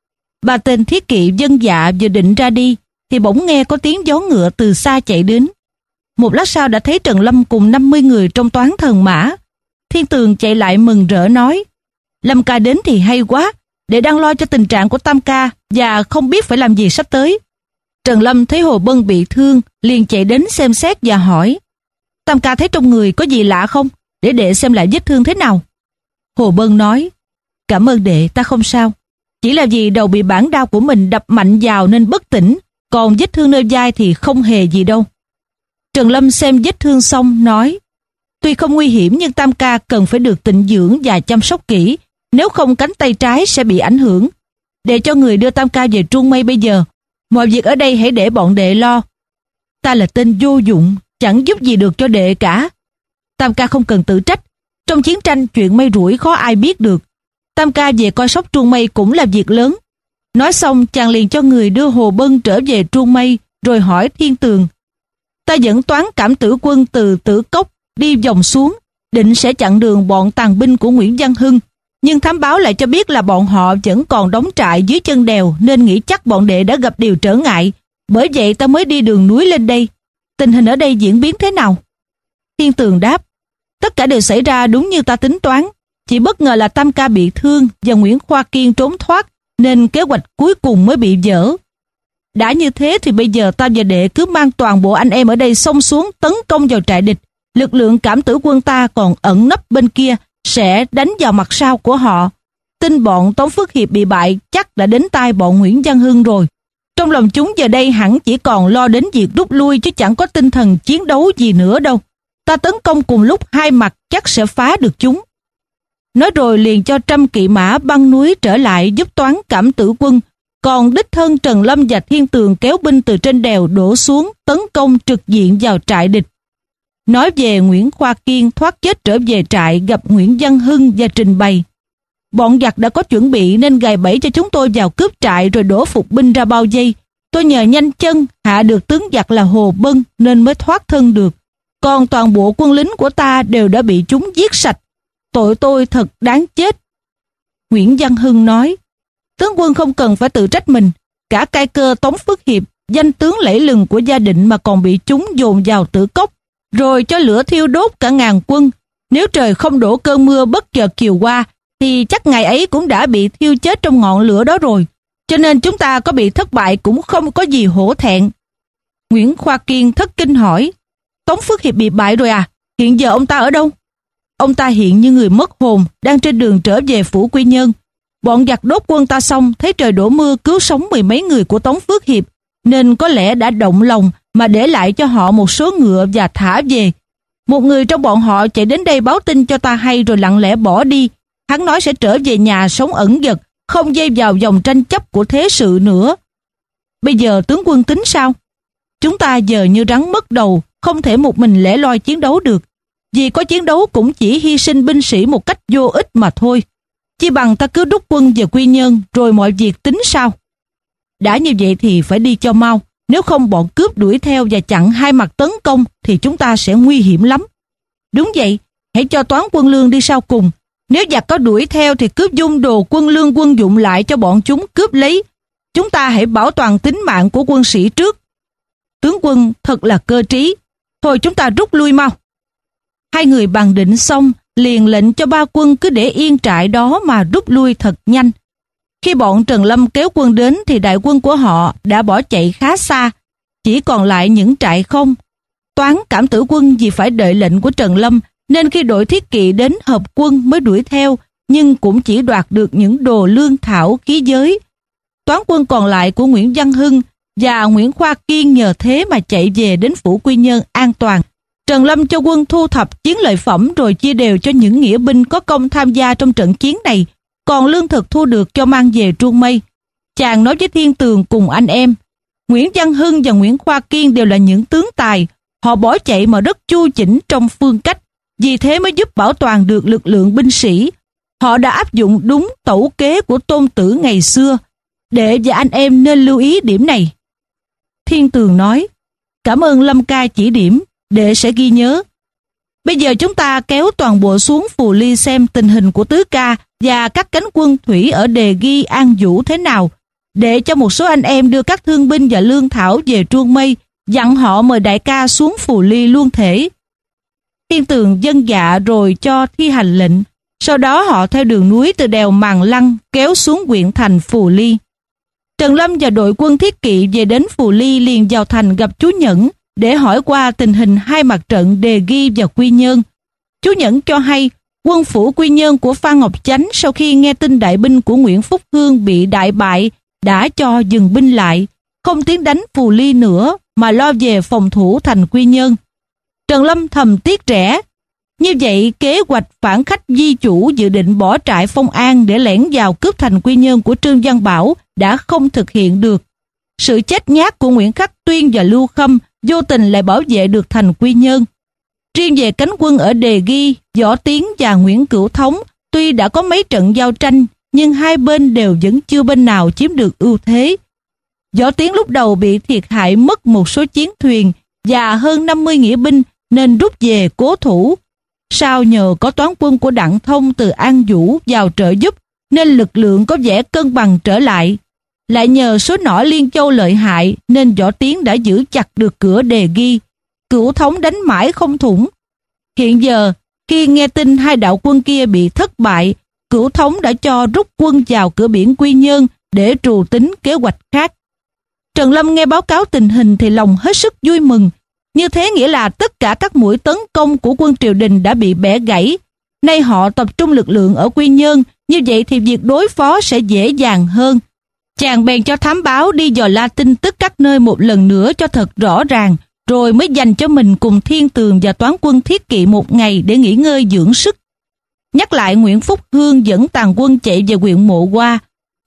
Speaker 1: Ba tên thiết kỵ vâng dạ, vừa định ra đi thì bỗng nghe có tiếng gió ngựa từ xa chạy đến. Một lát sau đã thấy Trần Lâm cùng năm mươi người trong toán thần mã. Thiên Tường chạy lại mừng rỡ nói: "Lâm ca đến thì hay quá, để đang lo cho tình trạng của Tam ca và không biết phải làm gì sắp tới." Trần Lâm thấy Hồ Bân bị thương, liền chạy đến xem xét và hỏi: "Tam ca thấy trong người có gì lạ không? Để đệ xem lại vết thương thế nào." Hồ Bân nói: "Cảm ơn đệ, ta không sao. Chỉ là vì đầu bị bản đao của mình đập mạnh vào nên bất tỉnh, còn vết thương nơi vai thì không hề gì đâu." Trần Lâm xem vết thương xong nói: "Tuy không nguy hiểm nhưng Tam ca cần phải được tịnh dưỡng và chăm sóc kỹ, nếu không cánh tay trái sẽ bị ảnh hưởng. Để cho người đưa Tam ca về Truông Mây bây giờ. Mọi việc ở đây hãy để bọn đệ lo. Ta là tên vô dụng, chẳng giúp gì được cho đệ cả. Tam ca không cần tự trách. Trong chiến tranh chuyện may rủi khó ai biết được. Tam ca về coi sóc Truông Mây cũng là việc lớn." Nói xong chàng liền cho người đưa Hồ Bân trở về Truông Mây, rồi hỏi Thiên Tường: "Ta dẫn toán Cảm Tử quân từ Tử Cốc đi vòng xuống, định sẽ chặn đường bọn tàn binh của Nguyễn Văn Hưng, nhưng thám báo lại cho biết là bọn họ vẫn còn đóng trại dưới chân đèo, nên nghĩ chắc bọn đệ đã gặp điều trở ngại, bởi vậy ta mới đi đường núi lên đây. Tình hình ở đây diễn biến thế nào?" Thiên Tường đáp: "Tất cả đều xảy ra đúng như ta tính toán, chỉ bất ngờ là Tam ca bị thương và Nguyễn Khoa Kiên trốn thoát, nên kế hoạch cuối cùng mới bị dở. Đã như thế thì bây giờ ta và đệ cứ mang toàn bộ anh em ở đây xông xuống tấn công vào trại địch. Lực lượng Cảm Tử quân ta còn ẩn nấp bên kia, sẽ đánh vào mặt sau của họ. Tin bọn Tống Phước Hiệp bị bại chắc đã đến tai bọn Nguyễn Văn Hưng rồi. Trong lòng chúng giờ đây hẳn chỉ còn lo đến việc rút lui chứ chẳng có tinh thần chiến đấu gì nữa đâu. Ta tấn công cùng lúc hai mặt chắc sẽ phá được chúng." Nói rồi liền cho trăm kỵ mã băng núi trở lại giúp toán Cảm Tử quân, Còn đích thân Trần Lâm và Thiên Tường kéo binh từ trên đèo đổ xuống, tấn công trực diện vào trại địch. Nói về Nguyễn Khoa Kiên thoát chết trở về trại gặp Nguyễn Văn Hưng và trình bày: bọn giặc đã có chuẩn bị nên gài bẫy cho chúng tôi vào cướp trại rồi đổ phục binh ra bao vây. Tôi nhờ nhanh chân hạ được tướng giặc là Hồ Bân nên mới thoát thân được. Còn toàn bộ quân lính của ta đều đã bị chúng giết sạch. Tội tôi thật đáng chết. Nguyễn Văn Hưng nói: tướng quân không cần phải tự trách mình. Cả cai cơ Tống Phước Hiệp, danh tướng lẫy lừng của Gia Định mà còn bị chúng dồn vào tử cốc, rồi cho lửa thiêu đốt cả ngàn quân. Nếu trời không đổ cơn mưa bất chợt chiều qua, thì chắc ngày ấy cũng đã bị thiêu chết trong ngọn lửa đó rồi. Cho nên chúng ta có bị thất bại cũng không có gì hổ thẹn. Nguyễn Khoa Kiên thất kinh hỏi: Tống Phước Hiệp bị bại rồi à? Hiện giờ ông ta ở đâu? Ông ta hiện như người mất hồn, đang trên đường trở về phủ Quy Nhơn. Bọn giặc đốt quân ta xong, thấy trời đổ mưa cứu sống mười mấy người của Tống Phước Hiệp, nên có lẽ đã động lòng mà để lại cho họ một số ngựa và thả về. Một người trong bọn họ chạy đến đây báo tin cho ta hay rồi lặng lẽ bỏ đi. Hắn nói sẽ trở về nhà sống ẩn dật, không dây vào dòng tranh chấp của thế sự nữa. Bây giờ tướng quân tính sao? Chúng ta giờ như rắn mất đầu, không thể một mình lẻ loi chiến đấu được. Vì có chiến đấu cũng chỉ hy sinh binh sĩ một cách vô ích mà thôi. Chỉ bằng ta cứ rút quân về Quy Nhơn rồi mọi việc tính sao? Đã như vậy thì phải đi cho mau. Nếu không bọn cướp đuổi theo và chặn hai mặt tấn công thì chúng ta sẽ nguy hiểm lắm. Đúng vậy, hãy cho Toán Quân Lương đi sau cùng. Nếu giặc có đuổi theo thì cướp dung đồ quân lương quân dụng lại cho bọn chúng cướp lấy. Chúng ta hãy bảo toàn tính mạng của quân sĩ trước. Tướng quân thật là cơ trí. Thôi chúng ta rút lui mau. Hai người bàn định xong, liền lệnh cho ba quân cứ để yên trại đó mà rút lui thật nhanh. Khi bọn Trần Lâm kéo quân đến thì đại quân của họ đã bỏ chạy khá xa, chỉ còn lại những trại không. Toán Cảm Tử Quân vì phải đợi lệnh của Trần Lâm nên khi đội thiết kỵ đến hợp quân mới đuổi theo, nhưng cũng chỉ đoạt được những đồ lương thảo khí giới. Toán quân còn lại của Nguyễn Văn Hưng và Nguyễn Khoa Kiên nhờ thế mà chạy về đến phủ Quy Nhơn an toàn. Trần Lâm cho quân thu thập chiến lợi phẩm rồi chia đều cho những nghĩa binh có công tham gia trong trận chiến này, còn lương thực thu được cho mang về Truông Mây. Chàng nói với Thiên Tường cùng anh em: Nguyễn Văn Hưng và Nguyễn Khoa Kiên đều là những tướng tài, họ bỏ chạy mà rất chu chỉnh trong phương cách, vì thế mới giúp bảo toàn được lực lượng binh sĩ. Họ đã áp dụng đúng tẩu kế của Tôn Tử ngày xưa. Đệ và anh em nên lưu ý điểm này. Thiên Tường nói: cảm ơn Lâm ca chỉ điểm, đệ sẽ ghi nhớ. Bây giờ chúng ta kéo toàn bộ xuống Phù Ly xem tình hình của Tứ ca và các cánh quân thủy ở Đề Ghi, An Vũ thế nào, để cho một số anh em đưa các thương binh và lương thảo về Truông Mây, dặn họ mời đại ca xuống Phù Ly luôn thể. Thiên Tường vâng dạ rồi cho thi hành lệnh. Sau đó họ theo đường núi từ đèo Màng Lăng kéo xuống huyện thành Phù Ly. Trần Lâm và đội quân thiết kỵ về đến Phù Ly liền vào thành gặp chú Nhẫn để hỏi qua tình hình hai mặt trận Đề Ghi và Quy Nhơn. Chú Nhẫn cho hay quân phủ Quy Nhơn của Phan Ngọc Chánh sau khi nghe tin đại binh của Nguyễn Phúc Hương bị đại bại đã cho dừng binh lại, không tiến đánh Phù Ly nữa mà lo về phòng thủ thành Quy Nhơn. Trần Lâm thầm tiếc rẻ. Như vậy kế hoạch phản khách di chủ dự định bỏ trại Phong An để lẻn vào cướp thành Quy Nhơn của Trương Văn Bảo đã không thực hiện được. Sự chết nhát của Nguyễn Khắc Tuyên và Lưu Khâm vô tình lại bảo vệ được thành Quy Nhơn. Riêng về cánh quân ở Đề Ghi, Võ Tiến và Nguyễn Cửu Thống tuy đã có mấy trận giao tranh nhưng hai bên đều vẫn chưa bên nào chiếm được ưu thế. Võ Tiến lúc đầu bị thiệt hại mất một số chiến thuyền và hơn năm mươi nghĩa binh nên rút về cố thủ. Sau nhờ có toán quân của Đặng Thông từ An Vũ vào trợ giúp nên lực lượng có vẻ cân bằng trở lại. Lại nhờ số nỏ Liên Châu lợi hại nên Võ Tiến đã giữ chặt được cửa Đề Ghi. Cửu Thống đánh mãi không thủng. Hiện giờ khi nghe tin hai đạo quân kia bị thất bại, Cửu Thống đã cho rút quân vào cửa biển Quy Nhơn để trù tính kế hoạch khác. Trần Lâm nghe báo cáo tình hình thì lòng hết sức vui mừng. Như thế nghĩa là tất cả các mũi tấn công của quân triều đình đã bị bẻ gãy. Nay họ tập trung lực lượng ở Quy Nhơn, như vậy thì việc đối phó sẽ dễ dàng hơn. Chàng bèn cho thám báo đi dò la tin tức các nơi một lần nữa cho thật rõ ràng, rồi mới dành cho mình cùng Thiên Tường và toán quân thiết kỵ một ngày để nghỉ ngơi dưỡng sức. Nhắc lại Nguyễn Phúc Hương dẫn tàn quân chạy về huyện Mộ Hoa.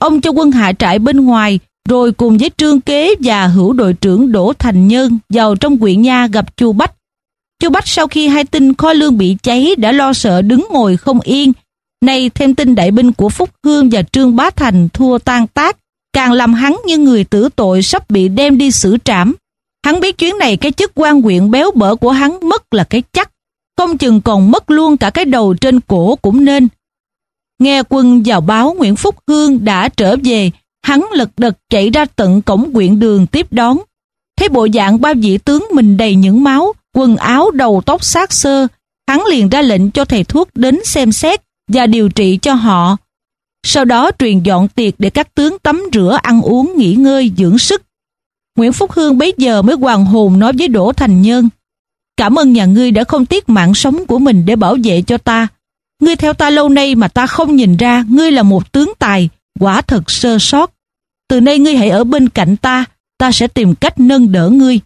Speaker 1: Ông cho quân hạ trại bên ngoài, rồi cùng với Trương Kế và hữu đội trưởng Đỗ Thành Nhơn vào trong huyện nha gặp Chu Bách. Chu Bách sau khi hay tin kho lương bị cháy đã lo sợ đứng ngồi không yên. Nay thêm tin đại binh của Phúc Hương và Trương Bá Thành thua tan tác, càng làm hắn như người tử tội sắp bị đem đi xử trảm. Hắn biết chuyến này cái chức quan huyện béo bở của hắn mất là cái chắc, không chừng còn mất luôn cả cái đầu trên cổ cũng nên. Nghe quân vào báo Nguyễn Phúc Hương đã trở về, hắn lật đật chạy ra tận cổng huyện đường tiếp đón. Thấy bộ dạng ba vị tướng mình đầy những máu, quần áo đầu tóc xác xơ, hắn liền ra lệnh cho thầy thuốc đến xem xét và điều trị cho họ. Sau đó truyền dọn tiệc để các tướng tắm rửa, ăn uống, nghỉ ngơi, dưỡng sức. Nguyễn Phúc Hương bấy giờ mới hoàn hồn nói với Đỗ Thành Nhơn: cảm ơn nhà ngươi đã không tiếc mạng sống của mình để bảo vệ cho ta. Ngươi theo ta lâu nay mà ta không nhìn ra ngươi là một tướng tài, quả thật sơ sót. Từ nay ngươi hãy ở bên cạnh ta, ta sẽ tìm cách nâng đỡ ngươi.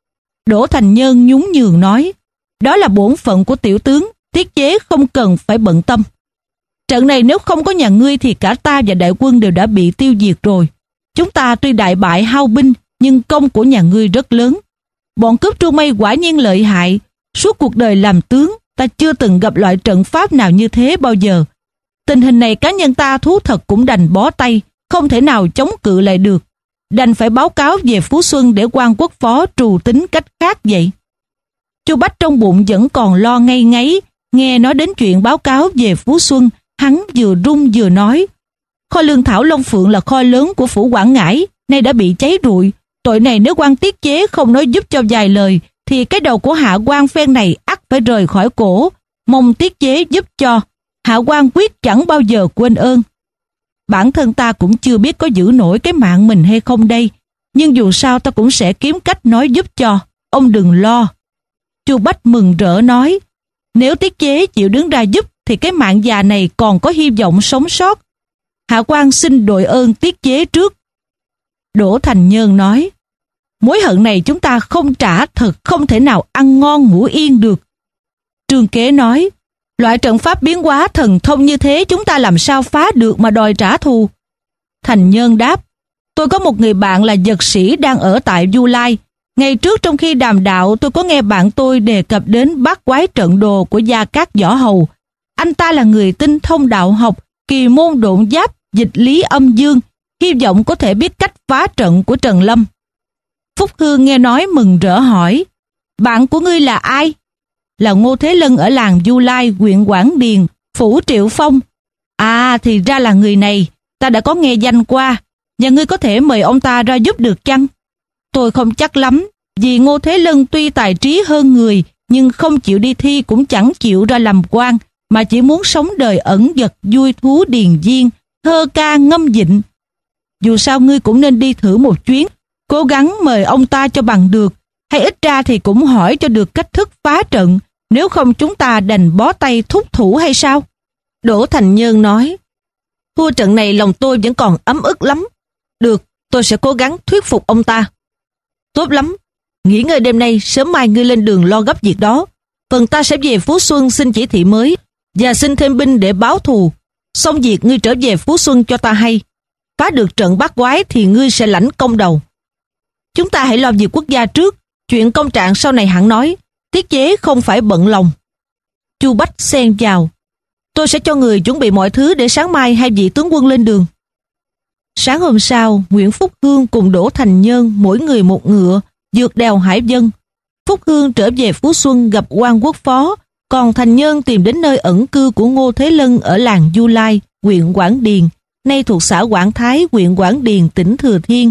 Speaker 1: Đỗ Thành Nhơn nhún nhường nói: đó là bổn phận của tiểu tướng, Tiết Chế không cần phải bận tâm. Trận này nếu không có nhà ngươi thì cả ta và đại quân đều đã bị tiêu diệt rồi. Chúng ta tuy đại bại hao binh, nhưng công của nhà ngươi rất lớn. Bọn cướp Trương Mây quả nhiên lợi hại. Suốt cuộc đời làm tướng, ta chưa từng gặp loại trận pháp nào như thế bao giờ. Tình hình này cá nhân ta thú thật cũng đành bó tay, không thể nào chống cự lại được. Đành phải báo cáo về Phú Xuân để quan quốc phó trù tính cách khác vậy. Chu Bách trong bụng vẫn còn lo ngây ngáy, nghe nói đến chuyện báo cáo về Phú Xuân, hắn vừa run vừa nói: kho lương thảo Long Phượng là kho lớn của phủ Quảng Ngãi, nay đã bị cháy rụi. Tội này nếu quan Tiết Chế không nói giúp cho vài lời, thì cái đầu của hạ quan phen này ắt phải rời khỏi cổ. Mong Tiết Chế giúp cho, hạ quan quyết chẳng bao giờ quên ơn. Bản thân ta cũng chưa biết có giữ nổi cái mạng mình hay không đây, nhưng dù sao ta cũng sẽ kiếm cách nói giúp cho, ông đừng lo. Chu Bách mừng rỡ nói: nếu Tiết Chế chịu đứng ra giúp thì cái mạng già này còn có hy vọng sống sót. Hạ quan xin đội ơn Tiết Chế trước. Đỗ Thành Nhơn nói: mối hận này chúng ta không trả thật không thể nào ăn ngon ngủ yên được. Trương Kế nói: loại trận pháp biến hóa thần thông như thế chúng ta làm sao phá được mà đòi trả thù. Thành Nhơn đáp: tôi có một người bạn là dật sĩ đang ở tại Du Lai. Ngày trước trong khi đàm đạo tôi có nghe bạn tôi đề cập đến bát quái trận đồ của Gia Cát Võ Hầu. Anh ta là người tinh thông đạo học, kỳ môn độn giáp, dịch lý âm dương, hy vọng có thể biết cách phá trận của Trần Lâm. Phúc Hương nghe nói mừng rỡ hỏi: bạn của ngươi là ai? Là Ngô Thế Lân ở làng Du Lai, huyện Quảng Điền, phủ Triệu Phong. À, thì ra là người này, ta đã có nghe danh qua. Nhà ngươi có thể mời ông ta ra giúp được chăng? Tôi không chắc lắm, vì Ngô Thế Lân tuy tài trí hơn người, nhưng không chịu đi thi cũng chẳng chịu ra làm quan, mà chỉ muốn sống đời ẩn dật, vui thú điền viên, thơ ca ngâm vịnh. Dù sao ngươi cũng nên đi thử một chuyến, cố gắng mời ông ta cho bằng được, hay ít ra thì cũng hỏi cho được cách thức phá trận, nếu không chúng ta đành bó tay thúc thủ hay sao? Đỗ Thành Nhơn nói: thua trận này lòng tôi vẫn còn ấm ức lắm. Được, tôi sẽ cố gắng thuyết phục ông ta. Tốt lắm, nghỉ ngơi đêm nay, sớm mai ngươi lên đường lo gấp việc đó. Phần ta sẽ về Phú Xuân xin chỉ thị mới và xin thêm binh để báo thù. Xong việc ngươi trở về Phú Xuân cho ta hay. Phá được trận bát quái thì ngươi sẽ lãnh công đầu. Chúng ta hãy lo việc quốc gia trước, chuyện công trạng sau này hẳn nói. Tiết Chế không phải bận lòng. Chu Bách xen vào: tôi sẽ cho người chuẩn bị mọi thứ để sáng mai hai vị tướng quân lên đường. Sáng hôm sau, Nguyễn Phúc Hương cùng Đỗ Thành Nhơn mỗi người một ngựa vượt đèo Hải Vân. Phúc Hương trở về Phú Xuân gặp quan quốc phó, còn Thành Nhơn tìm đến nơi ẩn cư của Ngô Thế Lân ở làng Du Lai, huyện Quảng Điền, nay thuộc xã Quảng Thái, huyện Quảng Điền, tỉnh Thừa Thiên.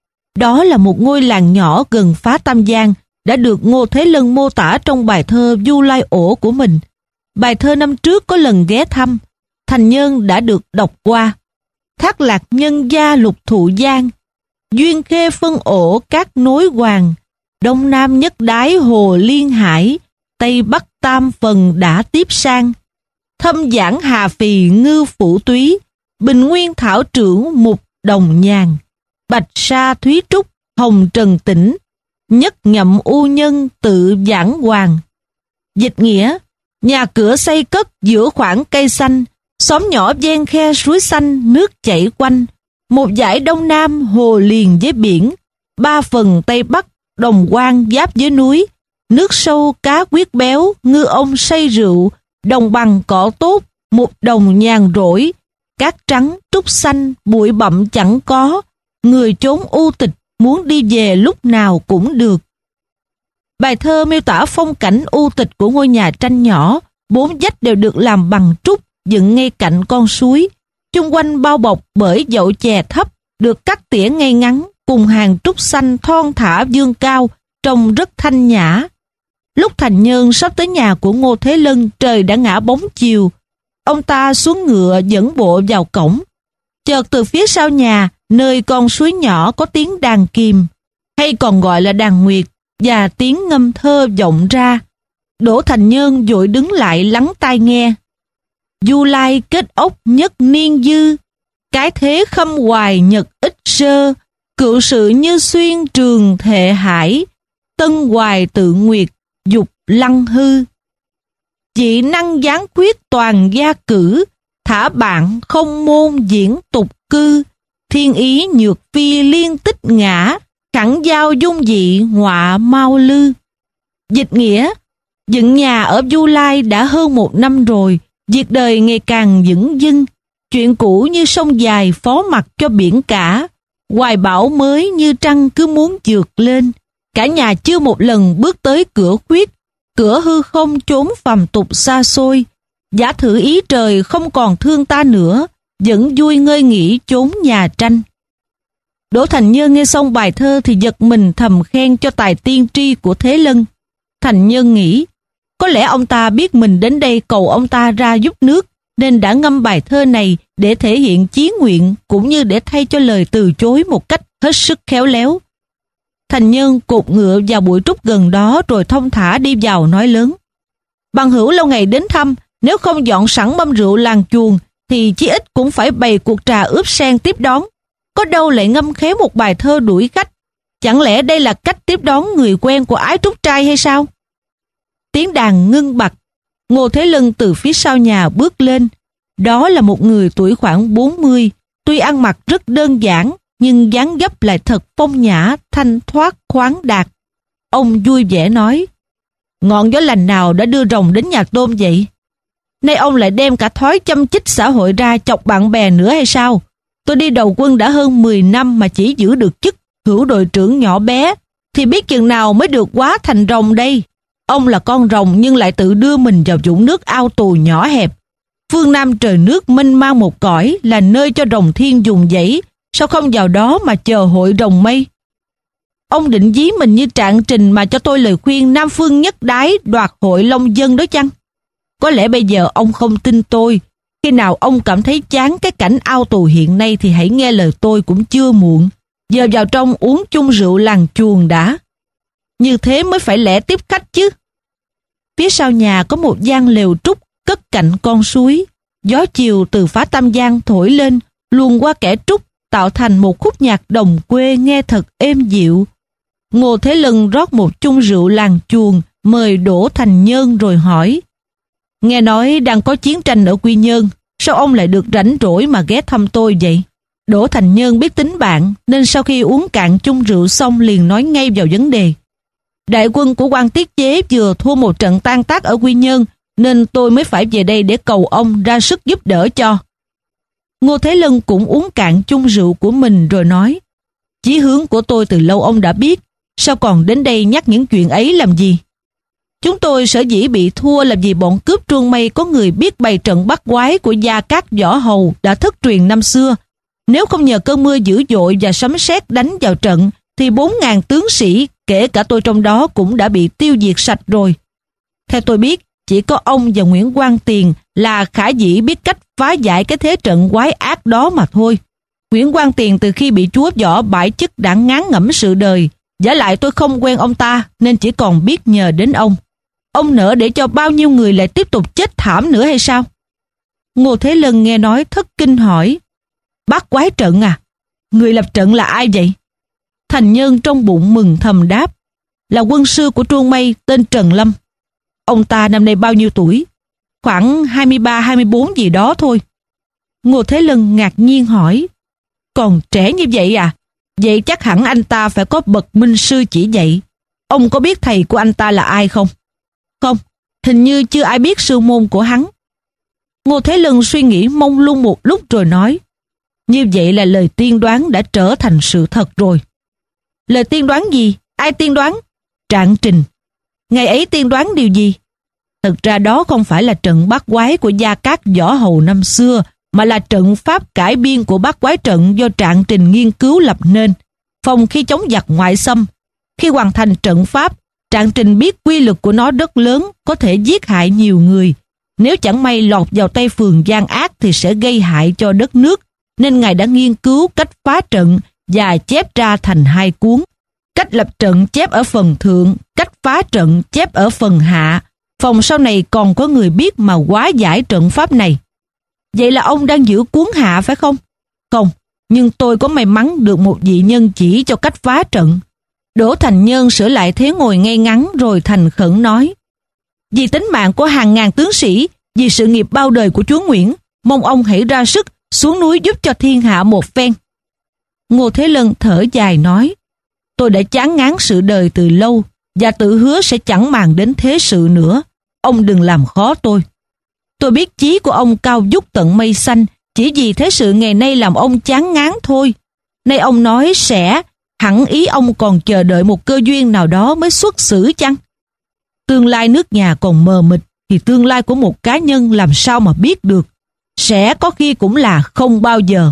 Speaker 1: Đó là một ngôi làng nhỏ gần phá Tam Giang, đã được Ngô Thế Lân mô tả trong bài thơ Du Lai Ổ của mình. Bài thơ năm trước có lần ghé thăm, Thành Nhơn đã được đọc qua. Thác lạc nhân gia lục thụ giang, duyên khê phân ổ các nối hoàng, đông nam nhất đái hồ liên hải, tây bắc tam phần đã tiếp sang. Thâm giảng hà phì ngư phủ túy, bình nguyên thảo trưởng mục đồng nhàn, bạch sa thúy trúc hồng trần tỉnh, nhất nhậm u nhân tự giảng hoàng. Dịch nghĩa: nhà cửa xây cất giữa khoảng cây xanh, xóm nhỏ ven khe suối xanh nước chảy quanh, một dải đông nam hồ liền với biển, ba phần tây bắc đồng quang giáp với núi, nước sâu cá quyết béo, ngư ông say rượu, đồng bằng cỏ tốt, một đồng nhàn rỗi, cát trắng trúc xanh, bụi bặm chẳng có, người chốn u tịch muốn đi về lúc nào cũng được. Bài thơ miêu tả phong cảnh u tịch của ngôi nhà tranh nhỏ, bốn vách đều được làm bằng trúc, dựng ngay cạnh con suối, chung quanh bao bọc bởi dậu chè thấp, được cắt tỉa ngay ngắn, cùng hàng trúc xanh thon thả vươn cao, trông rất thanh nhã. Lúc Thành Nhân sắp tới nhà của Ngô Thế Lân, trời đã ngã bóng chiều. Ông ta xuống ngựa dẫn bộ vào cổng. Chợt từ phía sau nhà, nơi con suối nhỏ có tiếng đàn kìm, hay còn gọi là đàn nguyệt, và tiếng ngâm thơ vọng ra. Đỗ Thành Nhân vội đứng lại lắng tai nghe. Du lai kết ốc nhất niên dư, cái thế khâm hoài nhật ích sơ, cựu sự như xuyên trường thệ hải, tân hoài tự nguyệt dục lăng hư. Dị năng gián quyết toàn gia cử, thả bạn không môn diễn tục cư, thiên ý nhược phi liên tích ngã, khẳng giao dung dị họa mau lư. Dịch nghĩa, dựng nhà ở Du Lai đã hơn một năm rồi, việc đời ngày càng dửng dưng, chuyện cũ như sông dài phó mặc cho biển cả, hoài bão mới như trăng cứ muốn vượt lên. Cả nhà chưa một lần bước tới cửa khuyết, cửa hư không chốn phàm tục xa xôi. Giả thử ý trời không còn thương ta nữa, vẫn vui ngơi nghỉ chốn nhà tranh. Đỗ Thành Nhân nghe xong bài thơ thì giật mình thầm khen cho tài tiên tri của Thế Lân. Thành Nhân nghĩ, có lẽ ông ta biết mình đến đây cầu ông ta ra giúp nước, nên đã ngâm bài thơ này để thể hiện chí nguyện, cũng như để thay cho lời từ chối một cách hết sức khéo léo. Thành Nhân cột ngựa vào bụi trúc gần đó rồi thong thả đi vào nói lớn. Bằng hữu lâu ngày đến thăm, nếu không dọn sẵn mâm rượu làng chuồng, thì chí ít cũng phải bày cuộc trà ướp sen tiếp đón. Có đâu lại ngâm khéo một bài thơ đuổi khách. Chẳng lẽ đây là cách tiếp đón người quen của ái trúc trai hay sao? Tiếng đàn ngưng bặt. Ngô Thế Lân từ phía sau nhà bước lên. Đó là một người tuổi khoảng bốn mươi, tuy ăn mặc rất đơn giản, nhưng dáng dấp lại thật phong nhã, thanh thoát, khoáng đạt. Ông vui vẻ nói, ngọn gió lành nào đã đưa rồng đến nhà tôm vậy? Nay ông lại đem cả thói châm chích xã hội ra chọc bạn bè nữa hay sao? Tôi đi đầu quân đã hơn mười năm mà chỉ giữ được chức hữu đội trưởng nhỏ bé, thì biết chừng nào mới được hóa thành rồng đây. Ông là con rồng nhưng lại tự đưa mình vào vũng nước ao tù nhỏ hẹp. Phương Nam trời nước mênh mang một cõi, là nơi cho rồng thiên dùng dãy, sao không vào đó mà chờ hội rồng mây? Ông định dí mình như Trạng Trình mà cho tôi lời khuyên Nam Phương nhất đái đoạt hội Long Dân đó chăng? Có lẽ bây giờ ông không tin tôi. Khi nào ông cảm thấy chán cái cảnh ao tù hiện nay thì hãy nghe lời tôi cũng chưa muộn. Giờ vào trong uống chung rượu làng chuồng đã. Như thế mới phải lẽ tiếp khách chứ. Phía sau nhà có một gian lều trúc cất cạnh con suối. Gió chiều từ phá Tam Giang thổi lên, luồn qua kẽ trúc, tạo thành một khúc nhạc đồng quê nghe thật êm dịu. Ngô Thế Lân rót một chung rượu làng chuồng, mời Đỗ Thành Nhân rồi hỏi. Nghe nói đang có chiến tranh ở Quy Nhơn, sao ông lại được rảnh rỗi mà ghé thăm tôi vậy? Đỗ Thành Nhân biết tính bạn, nên sau khi uống cạn chung rượu xong liền nói ngay vào vấn đề. Đại quân của quan Tiết Chế vừa thua một trận tan tác ở Quy Nhơn, nên tôi mới phải về đây để cầu ông ra sức giúp đỡ cho. Ngô Thế Lân cũng uống cạn chung rượu của mình rồi nói, chí hướng của tôi từ lâu ông đã biết, sao còn đến đây nhắc những chuyện ấy làm gì? Chúng tôi sở dĩ bị thua là vì bọn cướp Truông Mây có người biết bày trận bắt quái của Gia Cát Võ Hầu đã thất truyền năm xưa. Nếu không nhờ cơn mưa dữ dội và sấm sét đánh vào trận, thì bốn ngàn tướng sĩ, kể cả tôi trong đó, cũng đã bị tiêu diệt sạch rồi. Theo tôi biết, chỉ có ông và Nguyễn Quang Tiền là khả dĩ biết cách phá giải cái thế trận quái ác đó mà thôi. Nguyễn Quang Tiền từ khi bị chúa Võ bãi chức đã ngán ngẩm sự đời, giả lại tôi không quen ông ta nên chỉ còn biết nhờ đến ông. Ông nỡ để cho bao nhiêu người lại tiếp tục chết thảm nữa hay sao? Ngô Thế Lân nghe nói thất kinh hỏi, bát quái trận à? Người lập trận là ai vậy? Thành Nhân trong bụng mừng thầm đáp, là quân sư của Truông Mây tên Trần Lâm. Ông ta năm nay bao nhiêu tuổi? Khoảng hai mươi ba hai mươi bốn gì đó thôi. Ngô Thế Lân ngạc nhiên hỏi, Còn trẻ như vậy à? Vậy chắc hẳn anh ta phải có bậc minh sư chỉ dạy. Ông có biết thầy của anh ta là ai không? Không, hình như chưa ai biết sư môn của hắn. Ngô Thế Lân suy nghĩ mông lung một lúc rồi nói, như vậy là lời tiên đoán đã trở thành sự thật rồi. Lời tiên đoán gì? Ai tiên đoán? Trạng Trình. Ngày ấy tiên đoán điều gì? Thực ra đó không phải là trận bát quái của Gia Cát Võ Hầu năm xưa, mà là trận pháp cải biên của bát quái trận do Trạng Trình nghiên cứu lập nên, phòng khi chống giặc ngoại xâm. Khi hoàn thành trận pháp, Trạng Trình biết quy lực của nó rất lớn, có thể giết hại nhiều người. Nếu chẳng may lọt vào tay phường gian ác thì sẽ gây hại cho đất nước, nên Ngài đã nghiên cứu cách phá trận và chép ra thành hai cuốn. Cách lập trận chép ở phần thượng, cách phá trận chép ở phần hạ. Phòng sau này còn có người biết mà hóa giải trận pháp này. Vậy là ông đang giữ cuốn hạ phải không? Không, nhưng tôi có may mắn được một vị nhân chỉ cho cách phá trận. Đỗ Thành Nhân sửa lại thế ngồi ngay ngắn rồi thành khẩn nói, vì tính mạng của hàng ngàn tướng sĩ, vì sự nghiệp bao đời của chúa Nguyễn, mong ông hãy ra sức xuống núi giúp cho thiên hạ một phen. Ngô Thế Lân thở dài nói, tôi đã chán ngán sự đời từ lâu và tự hứa sẽ chẳng màng đến thế sự nữa. Ông đừng làm khó tôi. Tôi biết chí của ông cao vút tận mây xanh, chỉ vì thế sự ngày nay làm ông chán ngán thôi. Nay ông nói sẽ, hẳn ý ông còn chờ đợi một cơ duyên nào đó mới xuất xử chăng? Tương lai nước nhà còn mờ mịt, thì tương lai của một cá nhân làm sao mà biết được? Sẽ có khi cũng là không bao giờ.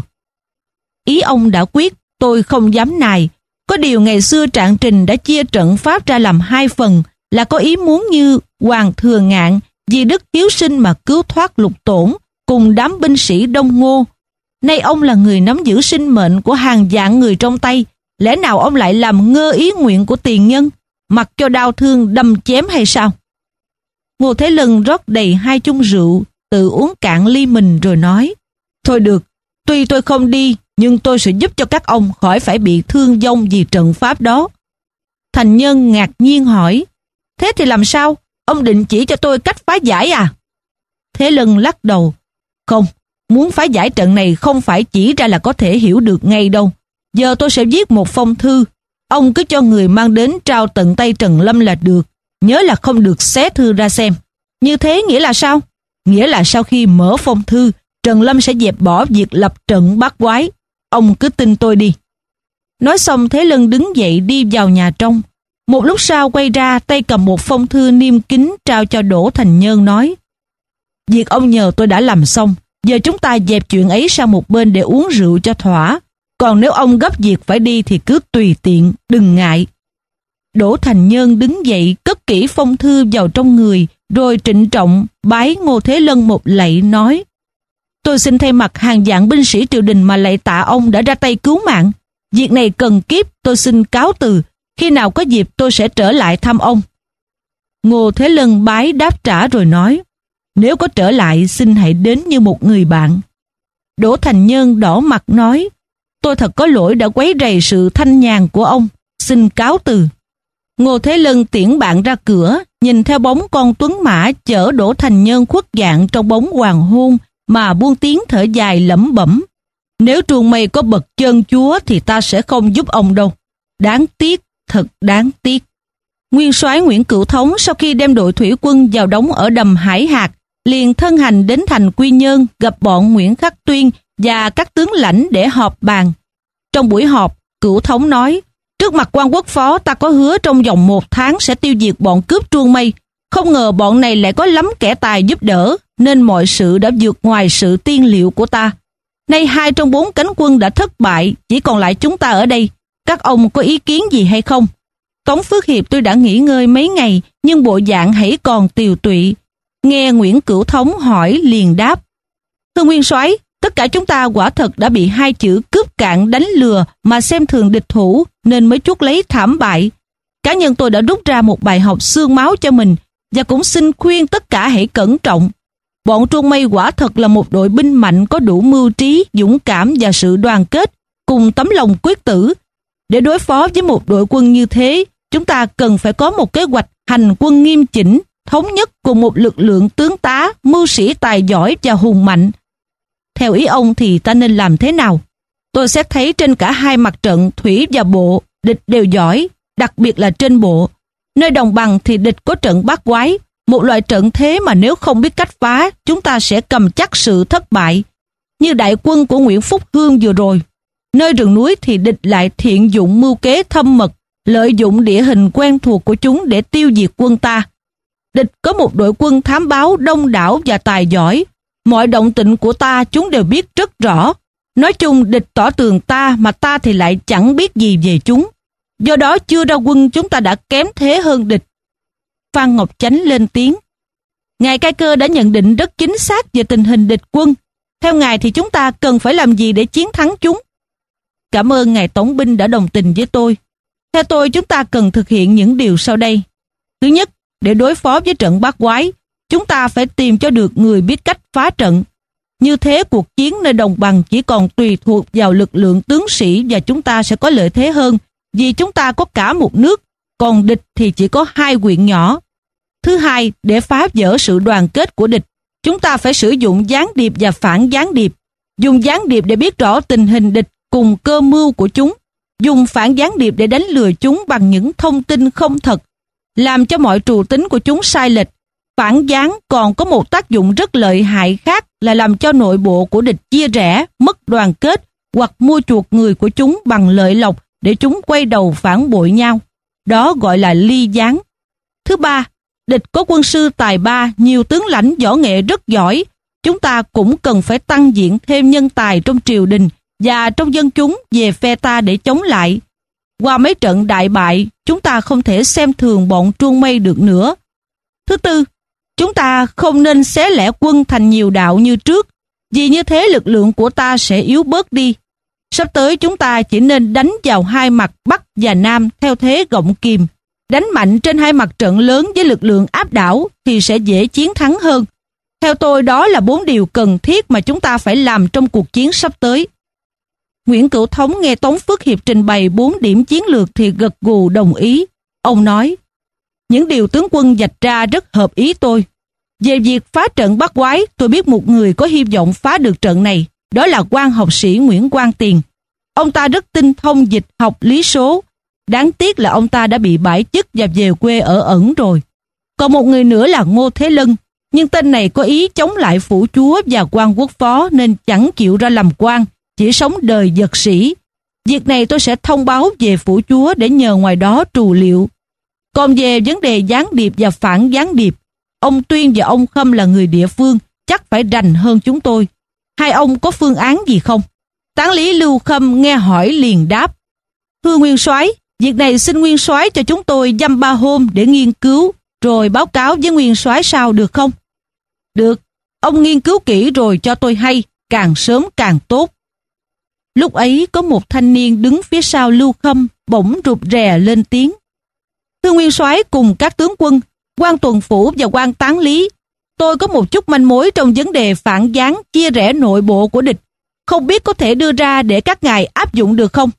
Speaker 1: Ý ông đã quyết, tôi không dám nài. Có điều ngày xưa Trạng Trình đã chia trận pháp ra làm hai phần, là có ý muốn như Hoàng Thừa Ngạn vì đức hiếu sinh mà cứu thoát Lục Tổn cùng đám binh sĩ Đông Ngô. Nay ông là người nắm giữ sinh mệnh của hàng vạn người trong tay, lẽ nào ông lại làm ngơ ý nguyện của tiền nhân, mặc cho đau thương đâm chém hay sao? Ngô Thế Lân rót đầy hai chung rượu, tự uống cạn ly mình rồi nói, thôi được, tuy tôi không đi, nhưng tôi sẽ giúp cho các ông khỏi phải bị thương vong vì trận pháp đó. Thành Nhân ngạc nhiên hỏi, thế thì làm sao? Ông định chỉ cho tôi cách phá giải à? Thế Lân lắc đầu, không, muốn phá giải trận này không phải chỉ ra là có thể hiểu được ngay đâu. Giờ tôi sẽ viết một phong thư, ông cứ cho người mang đến trao tận tay Trần Lâm là được, nhớ là không được xé thư ra xem. Như thế nghĩa là sao? Nghĩa là sau khi mở phong thư, Trần Lâm sẽ dẹp bỏ việc lập trận bát quái. Ông cứ tin tôi đi. Nói xong Thế Lân đứng dậy đi vào nhà trong. Một lúc sau quay ra tay cầm một phong thư niêm kính trao cho Đỗ Thành Nhân nói, việc ông nhờ tôi đã làm xong, giờ chúng ta dẹp chuyện ấy sang một bên để uống rượu cho thỏa. Còn nếu ông gấp việc phải đi thì cứ tùy tiện, đừng ngại. Đỗ Thành Nhân đứng dậy cất kỹ phong thư vào trong người, rồi trịnh trọng bái Ngô Thế Lân một lạy nói, tôi xin thay mặt hàng vạn binh sĩ triều đình mà lạy tạ ông đã ra tay cứu mạng. Việc này cần kiếp, tôi xin cáo từ. Khi nào có dịp tôi sẽ trở lại thăm ông. Ngô Thế Lân bái đáp trả rồi nói, nếu có trở lại xin hãy đến như một người bạn. Đỗ Thành Nhân đỏ mặt nói, tôi thật có lỗi đã quấy rầy sự thanh nhàn của ông, xin cáo từ. Ngô Thế Lân tiễn bạn ra cửa, nhìn theo bóng con tuấn mã chở Đỗ Thành Nhân khuất dạng trong bóng hoàng hôn mà buông tiếng thở dài lẩm bẩm, nếu Truông Mây có bậc chân chúa thì ta sẽ không giúp ông đâu. Đáng tiếc, thật đáng tiếc. Nguyên soái Nguyễn Cửu Thống sau khi đem đội thủy quân vào đóng ở đầm Hải Hạc, liền thân hành đến thành Quy Nhơn gặp bọn Nguyễn Khắc Tuyên và các tướng lãnh để họp bàn. Trong buổi họp, Cửu Thống nói, trước mặt quan quốc phó ta có hứa trong vòng một tháng sẽ tiêu diệt bọn cướp Truông Mây. Không ngờ bọn này lại có lắm kẻ tài giúp đỡ, nên mọi sự đã vượt ngoài sự tiên liệu của ta. Nay hai trong bốn cánh quân đã thất bại, chỉ còn lại chúng ta ở đây. Các ông có ý kiến gì hay không? Tống Phước Hiệp tôi đã nghỉ ngơi mấy ngày, nhưng bộ dạng hãy còn tiều tụy. Nghe Nguyễn Cửu Thống hỏi liền đáp, thưa nguyên soái, tất cả chúng ta quả thật đã bị hai chữ cướp cạn đánh lừa mà xem thường địch thủ, nên mới chuốc lấy thảm bại. Cá nhân tôi đã rút ra một bài học xương máu cho mình, và cũng xin khuyên tất cả hãy cẩn trọng. Bọn Truông Mây quả thật là một đội binh mạnh, có đủ mưu trí, dũng cảm và sự đoàn kết, cùng tấm lòng quyết tử. Để đối phó với một đội quân như thế, chúng ta cần phải có một kế hoạch hành quân nghiêm chỉnh, thống nhất cùng một lực lượng tướng tá, mưu sĩ tài giỏi và hùng mạnh. Theo ý ông thì ta nên làm thế nào? Tôi xét thấy trên cả hai mặt trận thủy và bộ, địch đều giỏi, đặc biệt là trên bộ. Nơi đồng bằng thì địch có trận bát quái, một loại trận thế mà nếu không biết cách phá, chúng ta sẽ cầm chắc sự thất bại. Như đại quân của Nguyễn Phúc Hương vừa rồi. Nơi rừng núi thì địch lại thiện dụng mưu kế thâm mật, lợi dụng địa hình quen thuộc của chúng để tiêu diệt quân ta. Địch có một đội quân thám báo đông đảo và tài giỏi. Mọi động tĩnh của ta chúng đều biết rất rõ. Nói chung địch tỏ tường ta mà ta thì lại chẳng biết gì về chúng. Do đó chưa ra quân chúng ta đã kém thế hơn địch. Phan Ngọc Chánh lên tiếng. Ngài Cai Cơ đã nhận định rất chính xác về tình hình địch quân. Theo ngài thì chúng ta cần phải làm gì để chiến thắng chúng? Cảm ơn ngài tổng binh đã đồng tình với tôi. Theo tôi chúng ta cần thực hiện những điều sau đây. Thứ nhất, để đối phó với trận bát quái, chúng ta phải tìm cho được người biết cách phá trận. Như thế cuộc chiến nơi đồng bằng chỉ còn tùy thuộc vào lực lượng tướng sĩ và chúng ta sẽ có lợi thế hơn vì chúng ta có cả một nước, còn địch thì chỉ có hai huyện nhỏ. Thứ hai, để phá vỡ sự đoàn kết của địch, chúng ta phải sử dụng gián điệp và phản gián điệp. Dùng gián điệp để biết rõ tình hình địch cùng cơ mưu của chúng. Dùng phản gián điệp để đánh lừa chúng bằng những thông tin không thật, làm cho mọi trù tính của chúng sai lệch. Phản gián còn có một tác dụng rất lợi hại khác là làm cho nội bộ của địch chia rẽ, mất đoàn kết hoặc mua chuộc người của chúng bằng lợi lộc để chúng quay đầu phản bội nhau. Đó gọi là ly gián. Thứ ba, địch có quân sư tài ba, nhiều tướng lãnh võ nghệ rất giỏi. Chúng ta cũng cần phải tăng diện thêm nhân tài trong triều đình và trong dân chúng về phe ta để chống lại. Qua mấy trận đại bại, chúng ta không thể xem thường bọn Truông Mây được nữa. Thứ tư, chúng ta không nên xé lẻ quân thành nhiều đạo như trước, vì như thế lực lượng của ta sẽ yếu bớt đi. Sắp tới chúng ta chỉ nên đánh vào hai mặt Bắc và Nam theo thế gọng kìm. Đánh mạnh trên hai mặt trận lớn với lực lượng áp đảo thì sẽ dễ chiến thắng hơn. Theo tôi đó là bốn điều cần thiết mà chúng ta phải làm trong cuộc chiến sắp tới. Nguyễn Cửu Thống nghe Tống Phước Hiệp trình bày bốn điểm chiến lược thì gật gù đồng ý. Ông nói, những điều tướng quân vạch ra rất hợp ý tôi. Về việc phá trận bắt quái, tôi biết một người có hy vọng phá được trận này, đó là quan học sĩ Nguyễn Quang Tiền. Ông ta rất tinh thông dịch học lý số. Đáng tiếc là ông ta đã bị bãi chức và về quê ở ẩn rồi. Còn một người nữa là Ngô Thế Lân, nhưng tên này có ý chống lại phủ chúa và quan quốc phó nên chẳng chịu ra làm quan, chỉ sống đời vật sĩ. Việc này tôi sẽ thông báo về phủ chúa để nhờ ngoài đó trù liệu. Còn về vấn đề gián điệp và phản gián điệp, ông Tuyên và ông Khâm là người địa phương, chắc phải rành hơn chúng tôi. Hai ông có phương án gì không? Tán lý Lưu Khâm nghe hỏi liền đáp, thưa nguyên soái, việc này xin nguyên soái cho chúng tôi dăm ba hôm để nghiên cứu, rồi báo cáo với nguyên soái sau được không? Được, ông nghiên cứu kỹ rồi cho tôi hay, càng sớm càng tốt. Lúc ấy có một thanh niên đứng phía sau Lưu Khâm bỗng rụt rè lên tiếng. Thưa nguyên soái cùng các tướng quân, quan tuần phủ và quan tán lý, tôi có một chút manh mối trong vấn đề phản gián chia rẽ nội bộ của địch, không biết có thể đưa ra để các ngài áp dụng được không?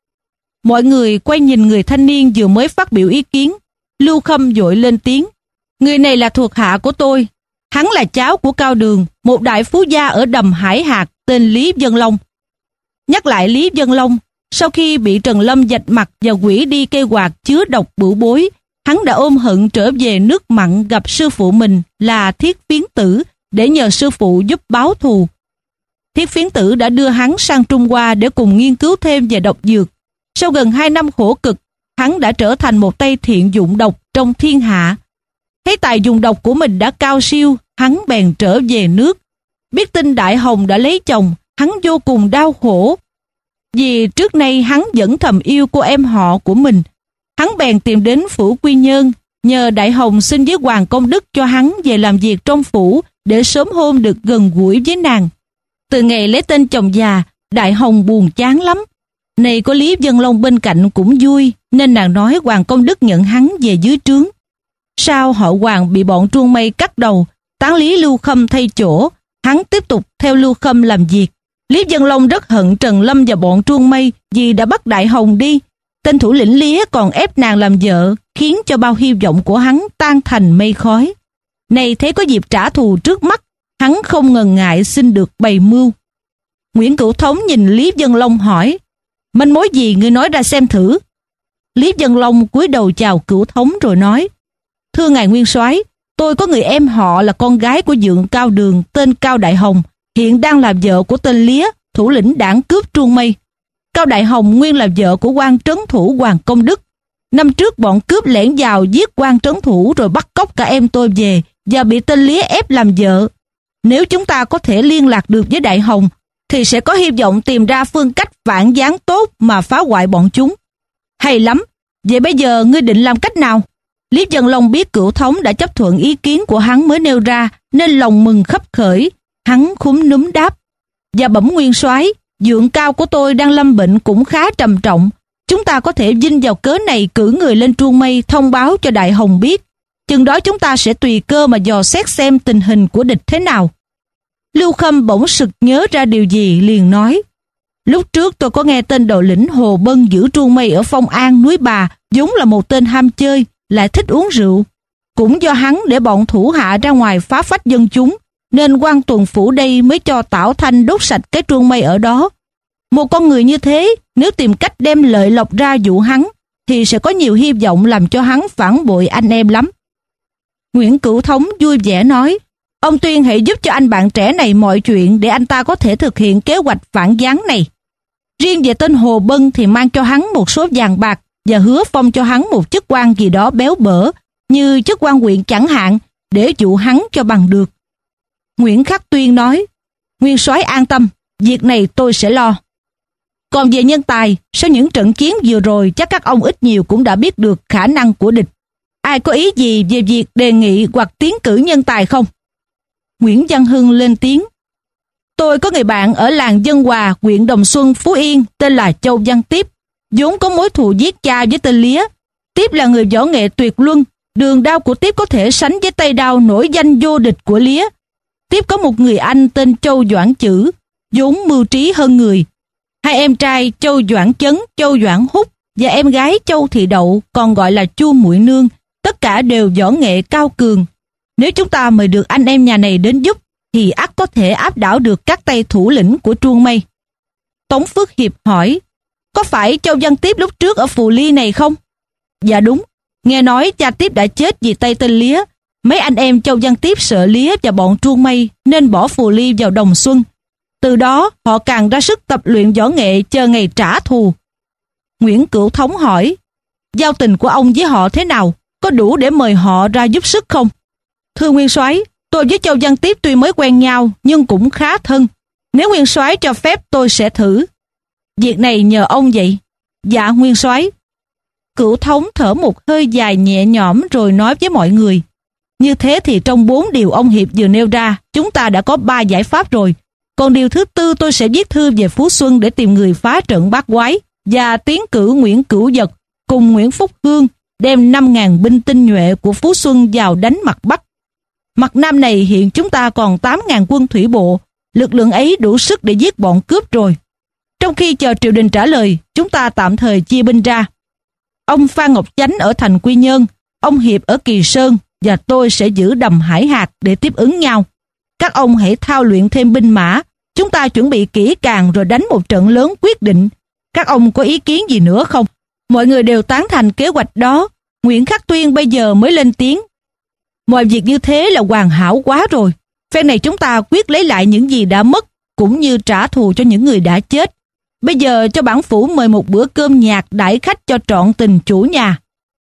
Speaker 1: Mọi người quay nhìn người thanh niên vừa mới phát biểu ý kiến. Lưu Khâm vội lên tiếng, người này là thuộc hạ của tôi. Hắn là cháu của Cao Đường, một đại phú gia ở đầm Hải Hạc tên Lý Vân Long. Nhắc lại Lý Vân Long, sau khi bị Trần Lâm vạch mặt và quỷ đi cây quạt chứa độc bửu bối, hắn đã ôm hận trở về nước mặn gặp sư phụ mình là Thiết Phiến Tử để nhờ sư phụ giúp báo thù. Thiết Phiến Tử đã đưa hắn sang Trung Hoa để cùng nghiên cứu thêm về độc dược. Sau gần hai năm khổ cực, hắn đã trở thành một tay thiện dụng độc trong thiên hạ. Thấy tài dùng độc của mình đã cao siêu, hắn bèn trở về nước. Biết tin Đại Hồng đã lấy chồng, hắn vô cùng đau khổ. Vì trước nay hắn vẫn thầm yêu cô em họ của mình. Hắn bèn tìm đến phủ Quy Nhơn, nhờ Đại Hồng xin với Hoàng Công Đức cho hắn về làm việc trong phủ để sớm hôm được gần gũi với nàng. Từ ngày lấy tên chồng già, Đại Hồng buồn chán lắm. Này có Lý Vân Long bên cạnh cũng vui, nên nàng nói Hoàng Công Đức nhận hắn về dưới trướng. Sau họ Hoàng bị bọn Truông Mây cắt đầu, tán lý Lưu Khâm thay chỗ, hắn tiếp tục theo Lưu Khâm làm việc. Lý Vân Long rất hận Trần Lâm và bọn Truông Mây vì đã bắt Đại Hồng đi. Tên thủ lĩnh Lía còn ép nàng làm vợ, khiến cho bao hy vọng của hắn tan thành mây khói. Này thấy có dịp trả thù trước mắt, hắn không ngần ngại xin được bày mưu. Nguyễn Cửu Thống nhìn Lý Vân Long hỏi, manh mối gì ngươi nói ra xem thử. Lý Vân Long cúi đầu chào Cửu Thống rồi nói, thưa ngài nguyên soái, tôi có người em họ là con gái của Dượng Cao Đường tên Cao Đại Hồng, hiện đang là vợ của tên Lía, thủ lĩnh đảng cướp Truông Mây. Cao Đại Hồng nguyên là vợ của quan trấn thủ Hoàng Công Đức. Năm trước bọn cướp lẻn vào giết quan trấn thủ rồi bắt cóc cả em tôi về và bị tên Lía ép làm vợ. Nếu chúng ta có thể liên lạc được với Đại Hồng thì sẽ có hy vọng tìm ra phương cách phản gián tốt mà phá hoại bọn chúng. Hay lắm, vậy bây giờ ngươi định làm cách nào? Lý Vân Long biết Cửu Thống đã chấp thuận ý kiến của hắn mới nêu ra, nên lòng mừng khấp khởi. Hắn khúm núm đáp, và bẩm nguyên soái, Dượng Cao của tôi đang lâm bệnh cũng khá trầm trọng. Chúng ta có thể vinh vào cớ này cử người lên Truông Mây thông báo cho Đại Hồng biết. Chừng đó chúng ta sẽ tùy cơ mà dò xét xem tình hình của địch thế nào. Lưu Khâm bỗng sực nhớ ra điều gì, liền nói, lúc trước tôi có nghe tên đầu lĩnh Hồ Bân giữ Truông Mây ở Phong An, núi Bà, vốn là một tên ham chơi, lại thích uống rượu. Cũng do hắn để bọn thủ hạ ra ngoài phá phách dân chúng, nên quan tuần phủ đây mới cho Tảo Thanh đốt sạch cái Truông Mây ở đó. Một con người như thế, nếu tìm cách đem lợi lộc ra dụ hắn, thì sẽ có nhiều hy vọng làm cho hắn phản bội anh em lắm. Nguyễn Cửu Thống vui vẻ nói, ông Tuyên hãy giúp cho anh bạn trẻ này mọi chuyện để anh ta có thể thực hiện kế hoạch phản gián này. Riêng về tên Hồ Bân thì mang cho hắn một số vàng bạc và hứa phong cho hắn một chức quan gì đó béo bở, như chức quan huyện chẳng hạn, để dụ hắn cho bằng được. Nguyễn Khắc Tuyên nói, nguyên soái an tâm, việc này tôi sẽ lo. Còn về nhân tài, sau những trận chiến vừa rồi chắc các ông ít nhiều cũng đã biết được khả năng của địch. Ai có ý gì về việc đề nghị hoặc tiến cử nhân tài không? Nguyễn Văn Hưng lên tiếng, tôi có người bạn ở làng Dân Hòa, huyện Đồng Xuân, Phú Yên, tên là Châu Văn Tiếp, vốn có mối thù giết cha với tên Lía. Tiếp là người võ nghệ tuyệt luân, đường đao của Tiếp có thể sánh với tay đao nổi danh vô địch của Lía. Tiếp có một người anh tên Châu Doãn Chữ, vốn mưu trí hơn người. Hai em trai Châu Doãn Chấn, Châu Doãn Húc và em gái Châu Thị Đậu, còn gọi là Chu Muội Nương, tất cả đều võ nghệ cao cường. Nếu chúng ta mời được anh em nhà này đến giúp, thì ắt có thể áp đảo được các tay thủ lĩnh của Truông Mây. Tống Phước Hiệp hỏi, có phải Châu Văn Tiếp lúc trước ở Phù Ly này không? Dạ đúng, nghe nói cha Tiếp đã chết vì tay tên Lía. Mấy anh em Châu Văn Tiếp sợ Lía và bọn Truông Mây nên bỏ Phù Ly vào Đồng Xuân. Từ đó họ càng ra sức tập luyện võ nghệ chờ ngày trả thù. Nguyễn Cửu Thống hỏi, giao tình của ông với họ thế nào? Có đủ để mời họ ra giúp sức không? Thưa nguyên soái, tôi với Châu Văn Tiếp tuy mới quen nhau nhưng cũng khá thân. Nếu nguyên soái cho phép tôi sẽ thử. Việc này nhờ ông vậy. Dạ nguyên soái. Cửu Thống thở một hơi dài nhẹ nhõm rồi nói với mọi người, như thế thì trong bốn điều ông Hiệp vừa nêu ra, chúng ta đã có ba giải pháp rồi. Còn điều thứ tư, tôi sẽ viết thư về Phú Xuân để tìm người phá trận bát quái và tiến cử Nguyễn Cửu Vật cùng Nguyễn Phúc Hương đem năm ngàn binh tinh nhuệ của Phú Xuân vào đánh mặt Bắc. Mặt Nam này hiện chúng ta còn tám ngàn quân thủy bộ, lực lượng ấy đủ sức để giết bọn cướp rồi. Trong khi chờ triều đình trả lời, chúng ta tạm thời chia binh ra. Ông Phan Ngọc Chánh ở thành Quy Nhơn, ông Hiệp ở Kỳ Sơn và tôi sẽ giữ đầm Hải Hạc để tiếp ứng nhau. Các ông hãy thao luyện thêm binh mã, chúng ta chuẩn bị kỹ càng rồi đánh một trận lớn quyết định. Các ông có ý kiến gì nữa không? Mọi người đều tán thành kế hoạch đó. Nguyễn Khắc Tuyên bây giờ mới lên tiếng. Mọi việc như thế là hoàn hảo quá rồi. Phen này chúng ta quyết lấy lại những gì đã mất, cũng như trả thù cho những người đã chết. Bây giờ cho bản phủ mời một bữa cơm nhạc đãi khách cho trọn tình chủ nhà.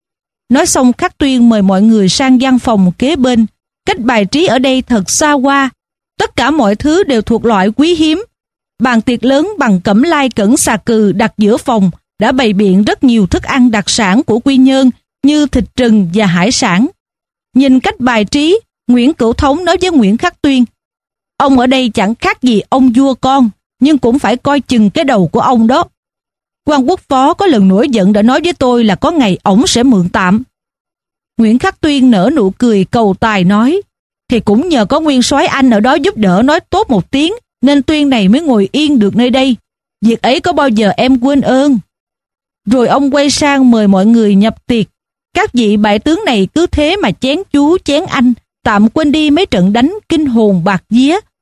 Speaker 1: Nói xong Khắc Tuyên mời mọi người sang văn phòng kế bên. Cách bài trí ở đây thật xa hoa. Tất cả mọi thứ đều thuộc loại quý hiếm. Bàn tiệc lớn bằng cẩm lai cẩn xà cừ đặt giữa phòng đã bày biện rất nhiều thức ăn đặc sản của Quy Nhơn như thịt rừng và hải sản. Nhìn cách bài trí, Nguyễn Cửu Thống nói với Nguyễn Khắc Tuyên, ông ở đây chẳng khác gì ông vua con, nhưng cũng phải coi chừng cái đầu của ông đó. Quan Quốc Phó có lần nổi giận đã nói với tôi là có ngày ổng sẽ mượn tạm. Nguyễn Khắc Tuyên nở nụ cười cầu tài nói, thì cũng nhờ có nguyên soái anh ở đó giúp đỡ nói tốt một tiếng, nên Tuyên này mới ngồi yên được nơi đây. Việc ấy có bao giờ em quên ơn. Rồi ông quay sang mời mọi người nhập tiệc. Các vị bại tướng này cứ thế mà chén chú chén anh, tạm quên đi mấy trận đánh kinh hồn bạc vía,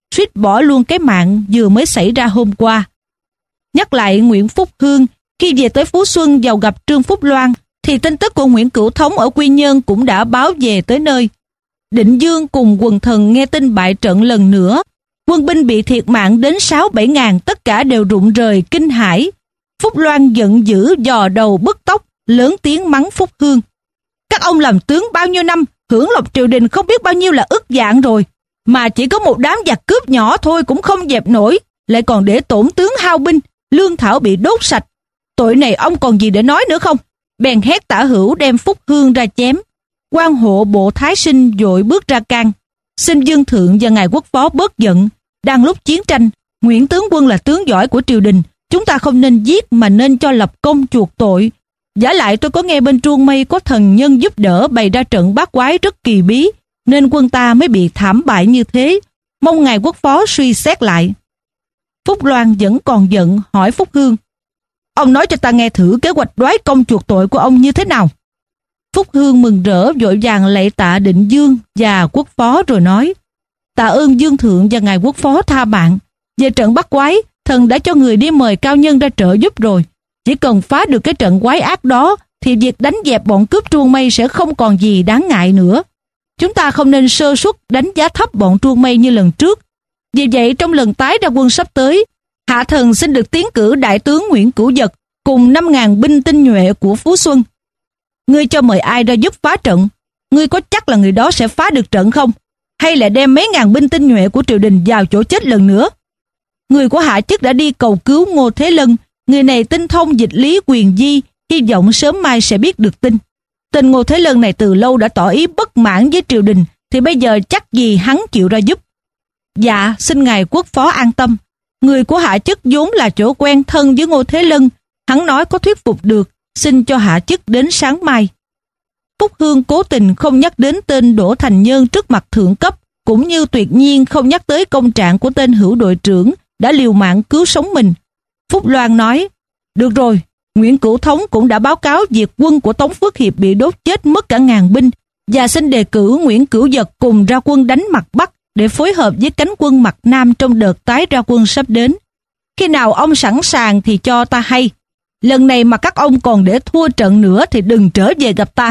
Speaker 1: suýt bỏ luôn cái mạng vừa mới xảy ra hôm qua. Nhắc lại Nguyễn Phúc Hương, khi về tới Phú Xuân vào gặp Trương Phúc Loan, thì tin tức của Nguyễn Cửu Thống ở Quy Nhơn cũng đã báo về tới nơi. Định Dương cùng quần thần nghe tin bại trận lần nữa, quân binh bị thiệt mạng đến sáu bảy ngàn, tất cả đều rụng rời kinh hãi. Phúc Loan giận dữ dò đầu bứt tóc, lớn tiếng mắng Phúc Hương. Các ông làm tướng bao nhiêu năm, hưởng lộc triều đình không biết bao nhiêu là ức dạng rồi, mà chỉ có một đám giặc cướp nhỏ thôi cũng không dẹp nổi, lại còn để tổn tướng hao binh, lương thảo bị đốt sạch. Tội này ông còn gì để nói nữa không? Bèn hét Tả Hữu đem Phúc Hương ra chém. Quan hộ bộ Thái Sinh vội bước ra can, xin Dương Thượng và ngài quốc phó bớt giận. Đang lúc chiến tranh, Nguyễn tướng quân là tướng giỏi của triều đình, chúng ta không nên giết mà nên cho lập công chuộc tội. Giả lại tôi có nghe bên Truông Mây có thần nhân giúp đỡ bày ra trận bát quái rất kỳ bí, nên quân ta mới bị thảm bại như thế. Mong ngài quốc phó suy xét lại. Phúc Loan vẫn còn giận, hỏi Phúc Hương. Ông nói cho ta nghe thử kế hoạch đoái công chuộc tội của ông như thế nào. Phúc Hương mừng rỡ vội vàng lạy tạ Định Dương và quốc phó rồi nói. Tạ ơn Dương Thượng và ngài quốc phó tha mạng. Về trận bắt quái, thần đã cho người đi mời cao nhân ra trợ giúp rồi. Chỉ cần phá được cái trận quái ác đó thì việc đánh dẹp bọn cướp Truông Mây sẽ không còn gì đáng ngại nữa. Chúng ta không nên sơ suất đánh giá thấp bọn Truông Mây như lần trước. Vì vậy trong lần tái ra quân sắp tới, hạ thần xin được tiến cử đại tướng Nguyễn Cửu Dật cùng năm ngàn binh tinh nhuệ của Phú Xuân. Ngươi cho mời ai ra giúp phá trận? Ngươi có chắc là người đó sẽ phá được trận không? Hay là đem mấy ngàn binh tinh nhuệ của triều đình vào chỗ chết lần nữa? Người của hạ chức đã đi cầu cứu Ngô Thế Lân. Người này tinh thông dịch lý quyền di, hy vọng sớm mai sẽ biết được tin. Tên Ngô Thế Lân này từ lâu đã tỏ ý bất mãn với triều đình, thì bây giờ chắc gì hắn chịu ra giúp. Dạ, xin ngài quốc phó an tâm. Người của hạ chức vốn là chỗ quen thân với Ngô Thế Lân, hắn nói có thuyết phục được, xin cho hạ chức đến sáng mai. Phúc Hương cố tình không nhắc đến tên Đỗ Thành Nhơn trước mặt thượng cấp, cũng như tuyệt nhiên không nhắc tới công trạng của tên hữu đội trưởng đã liều mạng cứu sống mình. Phúc Loan nói, được rồi, Nguyễn Cửu Thống cũng đã báo cáo việc quân của Tống Phước Hiệp bị đốt chết mất cả ngàn binh, và xin đề cử Nguyễn Cửu Dật cùng ra quân đánh mặt Bắc để phối hợp với cánh quân mặt Nam trong đợt tái ra quân sắp đến. Khi nào ông sẵn sàng thì cho ta hay. Lần này mà các ông còn để thua trận nữa thì đừng trở về gặp ta.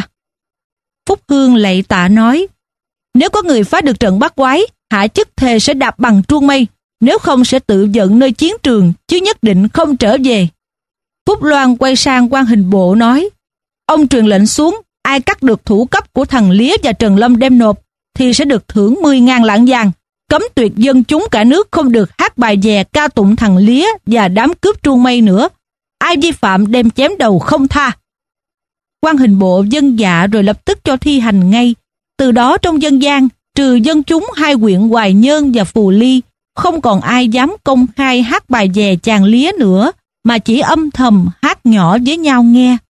Speaker 1: Phúc Hương lạy tạ nói, nếu có người phá được trận bắt quái, hạ chức thề sẽ đạp bằng Truông Mây, nếu không sẽ tự giận nơi chiến trường, chứ nhất định không trở về. Phúc Loan quay sang quan hình bộ nói, ông truyền lệnh xuống, ai cắt được thủ cấp của thằng Lía và Trần Lâm đem nộp, thì sẽ được thưởng mười ngàn lạng vàng, cấm tuyệt dân chúng cả nước không được hát bài dè ca tụng thằng Lía và đám cướp Truông Mây nữa. Ai vi phạm đem chém đầu không tha. Quan hình bộ vâng dạ rồi lập tức cho thi hành ngay. Từ đó trong dân gian, trừ dân chúng hai huyện Hoài Nhơn và Phù Ly, không còn ai dám công khai hát bài dè chàng Lía nữa, mà chỉ âm thầm hát nhỏ với nhau nghe.